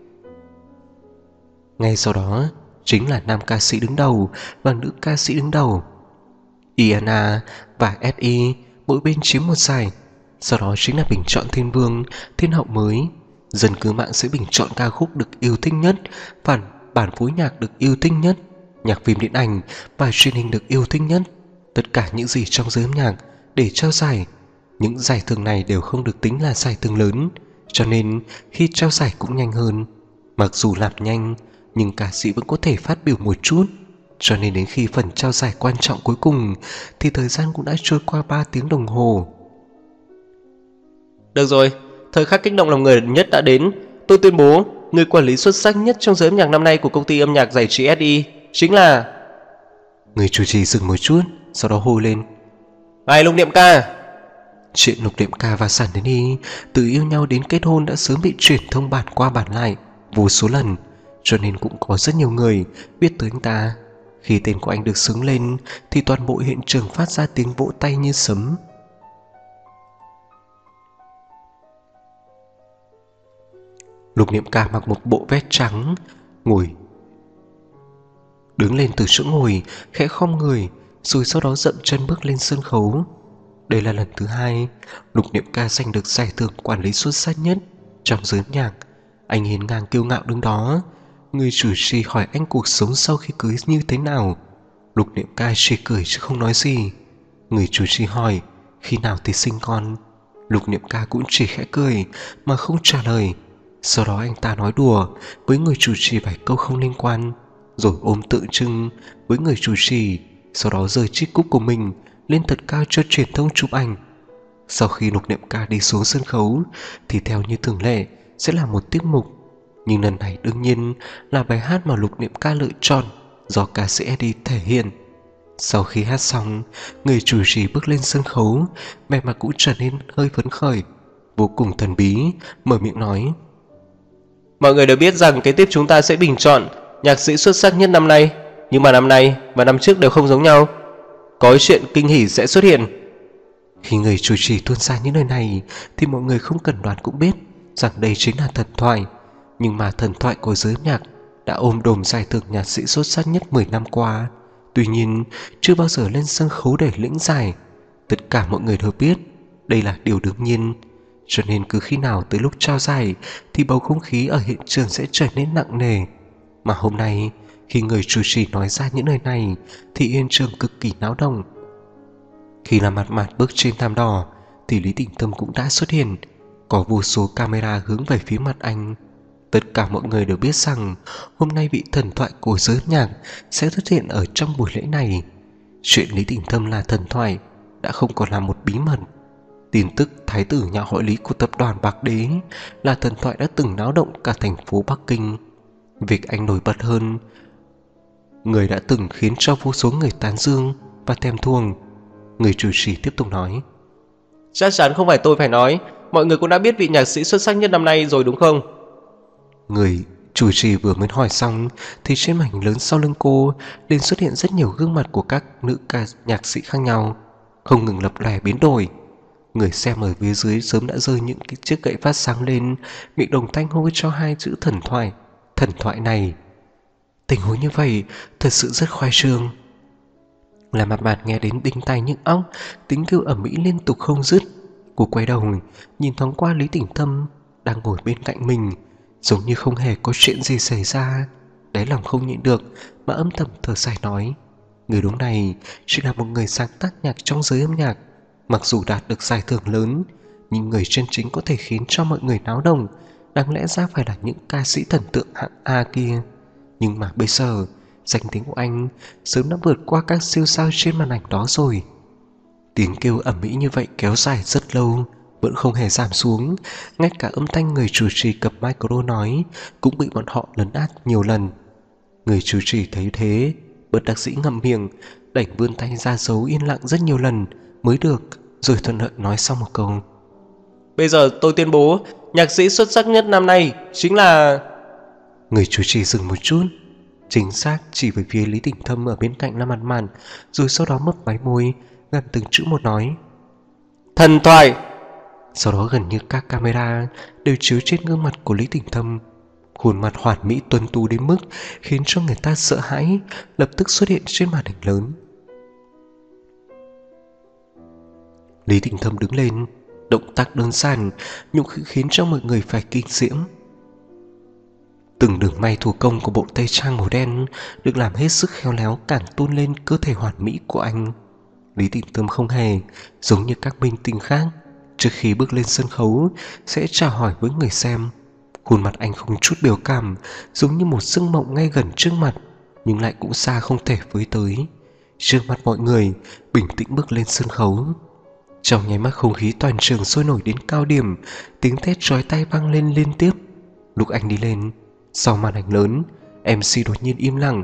Ngay sau đó chính là nam ca sĩ đứng đầu và nữ ca sĩ đứng đầu. INA và SI mỗi bên chiếm một giải. Sau đó chính là bình chọn Thiên Vương, Thiên Hậu mới. Dân cư mạng sẽ bình chọn ca khúc được yêu thích nhất, bản phối nhạc được yêu thích nhất, nhạc phim điện ảnh và truyền hình được yêu thích nhất. Tất cả những gì trong giới âm nhạc để trao giải. Những giải thưởng này đều không được tính là giải thưởng lớn, cho nên khi trao giải cũng nhanh hơn. Mặc dù làm nhanh nhưng ca sĩ vẫn có thể phát biểu một chút, cho nên đến khi phần trao giải quan trọng cuối cùng thì thời gian cũng đã trôi qua 3 tiếng đồng hồ. Được rồi, thời khắc kích động lòng người nhất đã đến. Tôi tuyên bố người quản lý xuất sắc nhất trong giới âm nhạc năm nay của công ty âm nhạc giải trí SI chính là... Người chủ trì dừng một chút, sau đó hô lên: Ngài Lục Niệm Ca. Chuyện Lục Niệm Ca và Sản Đến Hy từ yêu nhau đến kết hôn đã sớm bị truyền thông bản qua bản lại vô số lần, cho nên cũng có rất nhiều người biết tới anh ta. Khi tên của anh được xướng lên thì toàn bộ hiện trường phát ra tiếng vỗ tay như sấm. Lục Niệm Ca mặc một bộ vest trắng, đứng lên từ chỗ ngồi, khẽ khom người, rồi sau đó dậm chân bước lên sân khấu. Đây là lần thứ 2 Lục Niệm Ca giành được giải thưởng quản lý xuất sắc nhất trong giới âm nhạc. Anh hiên ngang kiêu ngạo đứng đó. Người chủ trì hỏi anh cuộc sống sau khi cưới như thế nào. Lục Niệm Ca chỉ cười chứ không nói gì. Người chủ trì hỏi khi nào thì sinh con. Lục Niệm Ca cũng chỉ khẽ cười mà không trả lời. Sau đó anh ta nói đùa với người chủ trì vài câu không liên quan, rồi ôm tượng trưng với người chủ trì, sau đó giơ chiếc cúp của mình lên thật cao cho truyền thông chụp ảnh. Sau khi Lục Niệm Ca đi xuống sân khấu thì theo như thường lệ sẽ là một tiết mục, nhưng lần này đương nhiên là bài hát mà Lục Niệm Ca lựa chọn do ca sĩ Eddie thể hiện. Sau khi hát xong, người chủ trì bước lên sân khấu, vẻ mặt cũng trở nên hơi phấn khởi, vô cùng thần bí, mở miệng nói: Mọi người đều biết rằng kế tiếp chúng ta sẽ bình chọn nhạc sĩ xuất sắc nhất năm nay, nhưng mà năm nay và năm trước đều không giống nhau. Có chuyện kinh hỉ sẽ xuất hiện. Khi người chủ trì tuôn ra những lời này thì mọi người không cần đoán cũng biết rằng đây chính là thần thoại. Nhưng mà thần thoại của giới nhạc đã ôm đồm giải thưởng nhạc sĩ xuất sắc nhất 10 năm qua, tuy nhiên chưa bao giờ lên sân khấu để lĩnh giải. Tất cả mọi người đều biết đây là điều đương nhiên, cho nên cứ khi nào tới lúc trao giải thì bầu không khí ở hiện trường sẽ trở nên nặng nề. Mà hôm nay khi người chủ trì nói ra những lời này thì hiện trường cực kỳ náo động. Khi là Mạt Mạt bước trên thảm đỏ thì Lý Tĩnh Tâm cũng đã xuất hiện. Có vô số camera hướng về phía mặt anh. Tất cả mọi người đều biết rằng hôm nay vị thần thoại của giới nhạc sẽ xuất hiện ở trong buổi lễ này. Chuyện Lý Tĩnh Tâm là thần thoại đã không còn là một bí mật. Tin tức thái tử nhà họ Lý của tập đoàn Bạc Đế là thần thoại đã từng náo động cả thành phố Bắc Kinh. Việc anh nổi bật hơn, người đã từng khiến cho vô số người tán dương và thèm thuồng. Người chủ trì tiếp tục nói: Chắc chắn không phải tôi phải nói, mọi người cũng đã biết vị nhạc sĩ xuất sắc nhất năm nay rồi đúng không? Người chủ trì vừa mới hỏi xong thì trên màn hình lớn sau lưng cô liền xuất hiện rất nhiều gương mặt của các nữ nhạc sĩ khác nhau, không ngừng lập lòe biến đổi. Người xem ở phía dưới sớm đã rơi những cái chiếc gậy phát sáng lên, miệng đồng thanh hô cho hai chữ thần thoại. Thần thoại này, tình huống như vậy thật sự rất khoai trương. Là Mạt Mạt nghe đến đinh tai nhức óc, tiếng kêu ầm ĩ liên tục không dứt. Cô quay đầu nhìn thoáng qua Lý Tĩnh Tâm đang ngồi bên cạnh mình, giống như không hề có chuyện gì xảy ra. Đáy lòng không nhịn được mà âm thầm thở dài nói: người đúng này chỉ là một người sáng tác nhạc trong giới âm nhạc. Mặc dù đạt được giải thưởng lớn, nhưng người chân chính có thể khiến cho mọi người náo động đáng lẽ ra phải là những ca sĩ thần tượng hạng A kia. Nhưng mà bây giờ danh tiếng của anh sớm đã vượt qua các siêu sao trên màn ảnh đó rồi. Tiếng kêu ầm ĩ như vậy kéo dài rất lâu, vẫn không hề giảm xuống. Ngay cả âm thanh người chủ trì cầm micro nói cũng bị bọn họ lấn át nhiều lần. Người chủ trì thấy thế, bất đắc dĩ ngậm miệng, đành vươn tay ra dấu yên lặng rất nhiều lần mới được, rồi thuận lợi nói xong một câu: Bây giờ tôi tuyên bố nhạc sĩ xuất sắc nhất năm nay chính là... Người chủ trì dừng một chút, chính xác chỉ về phía Lý Tĩnh Tâm ở bên cạnh Lâm Mạn Mạn, rồi sau đó mấp máy môi, gần từng chữ một nói: Thần thoại. Sau đó gần như các camera đều chiếu trên gương mặt của Lý Tĩnh Tâm. Khuôn mặt hoàn mỹ tuấn tú đến mức khiến cho người ta sợ hãi, lập tức xuất hiện trên màn hình lớn. Lý Tĩnh Tâm đứng lên, động tác đơn giản nhưng khiến cho mọi người phải kinh diễm. Từng đường may thủ công của bộ tây trang màu đen được làm hết sức khéo léo, càng tôn lên cơ thể hoàn mỹ của anh. Lý Tĩnh Tâm không hề giống như các minh tinh khác trước khi bước lên sân khấu sẽ chào hỏi với người xem. Khuôn mặt anh không chút biểu cảm, giống như một giấc mộng ngay gần trước mặt, nhưng lại cũng xa không thể với tới. Trước mặt mọi người, bình tĩnh bước lên sân khấu. Trong nháy mắt không khí toàn trường sôi nổi đến cao điểm, tiếng thét chói tai vang lên liên tiếp. Lúc anh đi lên, sau màn ảnh lớn, MC đột nhiên im lặng,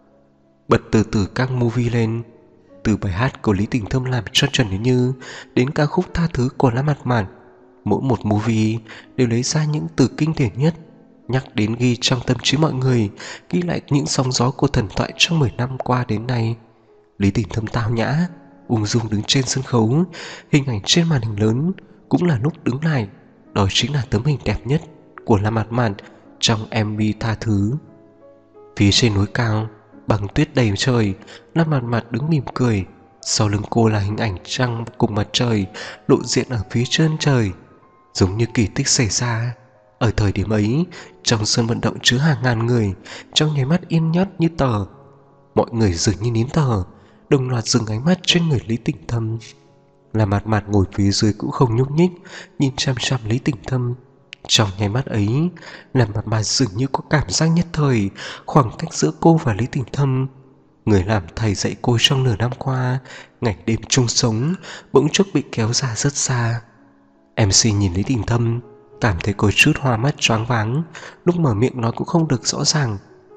bật từ từ các movie lên. Từ bài hát của Lý Tỉnh Thâm làm cho Trần Đến Như đến ca khúc Tha Thứ của Lam Mặt Mạn, mỗi một movie đều lấy ra những từ kinh điển nhất, nhắc đến ghi trong tâm trí mọi người, ghi lại những sóng gió của thần thoại trong 10 năm qua đến nay. Lý Tỉnh Thâm tao nhã, ung dung đứng trên sân khấu, hình ảnh trên màn hình lớn cũng là lúc đứng lại. Đó chính là tấm hình đẹp nhất của Lam Mặt Mạn trong MV Tha Thứ. Phía trên núi cao, bằng tuyết đầy trời, Lam Mặt Mạn đứng mỉm cười. Sau lưng cô là hình ảnh trăng cùng mặt trời lộ diện ở phía chân trời, giống như kỳ tích xảy ra. Ở thời điểm ấy, trong sân vận động chứa hàng ngàn người, trong nháy mắt yên nhát như tờ. Mọi người dường như nín thở, đồng loạt dừng ánh mắt trên người Lý Tỉnh Thâm. Lam Mặt Mạn ngồi phía dưới cũng không nhúc nhích, nhìn chăm chăm Lý Tỉnh Thâm. Trong nháy mắt ấy, Lam Mặt Mạn dường như có cảm giác nhất thời, khoảng cách giữa cô và Lý Tỉnh Thâm, người làm thầy dạy cô trong nửa năm qua, ngày đêm chung sống, bỗng chốc bị kéo ra rất xa. MC nhìn Lý Tỉnh Thâm, cảm thấy có chút hoa mắt choáng váng, lúc mở miệng nói cũng không được rõ ràng.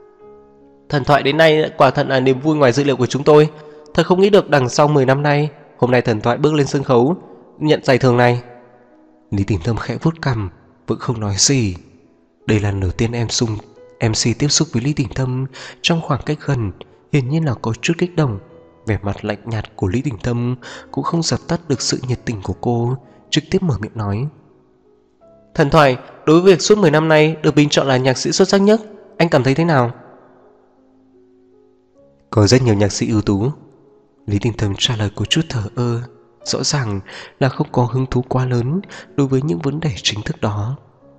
Thần thoại đến nay quả thật là niềm vui ngoài dự liệu của chúng tôi. Thật không nghĩ được đằng sau 10 năm nay, hôm nay thần thoại bước lên sân khấu nhận giải thưởng này. Lý Tỉnh Thâm khẽ vuốt cằm, vẫn không nói gì. Đây là lần đầu tiên MC tiếp xúc với Lý Tỉnh Thâm trong khoảng cách gần, hiển nhiên là có chút kích động. Vẻ mặt lạnh nhạt của Lý Tỉnh Thâm cũng không dập tắt được sự nhiệt tình của cô, trực tiếp mở miệng nói: Thần thoại đối với việc suốt 10 năm nay được bình chọn là nhạc sĩ xuất sắc nhất, anh cảm thấy thế nào? Có rất nhiều nhạc sĩ ưu tú. Lý Tỉnh Thâm trả lời có chút thờ ơ, rõ ràng là không có hứng thú quá lớn đối với những vấn đề chính thức đó.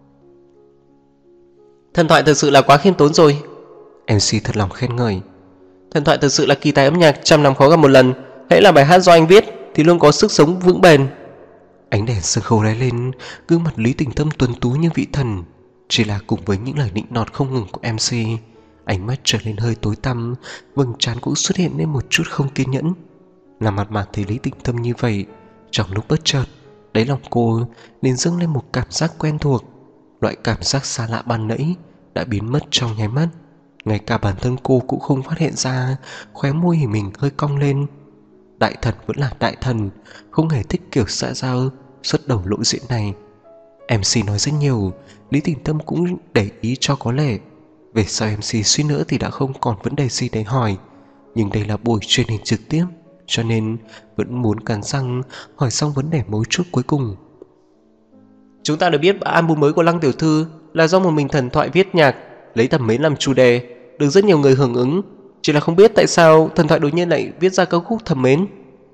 Thần thoại thực sự là quá khiêm tốn rồi. MC thật lòng khen ngợi. Thần thoại thực sự là kỳ tài âm nhạc, trăm năm khó gặp một lần. Hễ là bài hát do anh viết thì luôn có sức sống vững bền. Ánh đèn sân khấu lóe lên, gương mặt Lý Tỉnh Thâm tuấn tú như vị thần. Chỉ là cùng với những lời nịnh nọt không ngừng của MC, ánh mắt trở nên hơi tối tăm, vầng trán cũng xuất hiện lên một chút không kiên nhẫn. Làm Mặt Mạn thấy Lý Tỉnh Thâm như vậy, trong lúc bất chợt, đáy lòng cô liền dâng lên một cảm giác quen thuộc. Loại cảm giác xa lạ ban nãy đã biến mất trong nháy mắt. Ngay cả bản thân cô cũng không phát hiện ra, khóe môi của mình hơi cong lên. Đại thần vẫn là đại thần, không hề thích kiểu xã giao xuất đầu lộ diện này. MC nói rất nhiều, Lý Tỉnh Thâm cũng để ý cho có lẽ. Về sau MC suy nữa thì đã không còn vấn đề gì để hỏi, nhưng đây là buổi truyền hình trực tiếp, cho nên vẫn muốn cắn răng hỏi xong vấn đề mấu chốt cuối cùng. Chúng ta được biết album mới của Lăng tiểu thư là do một mình thần thoại viết nhạc, lấy thẩm mến làm chủ đề, được rất nhiều người hưởng ứng. Chỉ là không biết tại sao thần thoại đột nhiên lại viết ra ca khúc thẩm mến.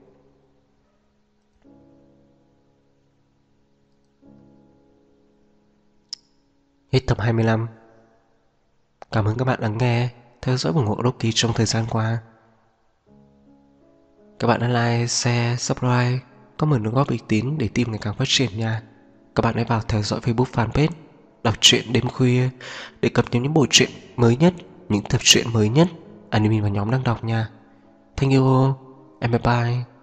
Hết tập 25. Cảm ơn các bạn lắng nghe, theo dõi ủng hộ Rocky trong thời gian qua. Các bạn hãy like, share, subscribe, comment đóng góp ý kiến để team ngày càng phát triển nha. Các bạn hãy vào theo dõi Facebook fanpage Đọc truyện đêm khuya để cập nhật những bộ truyện mới nhất, những tập truyện mới nhất anime mà nhóm đang đọc nha. Thank you all and bye bye.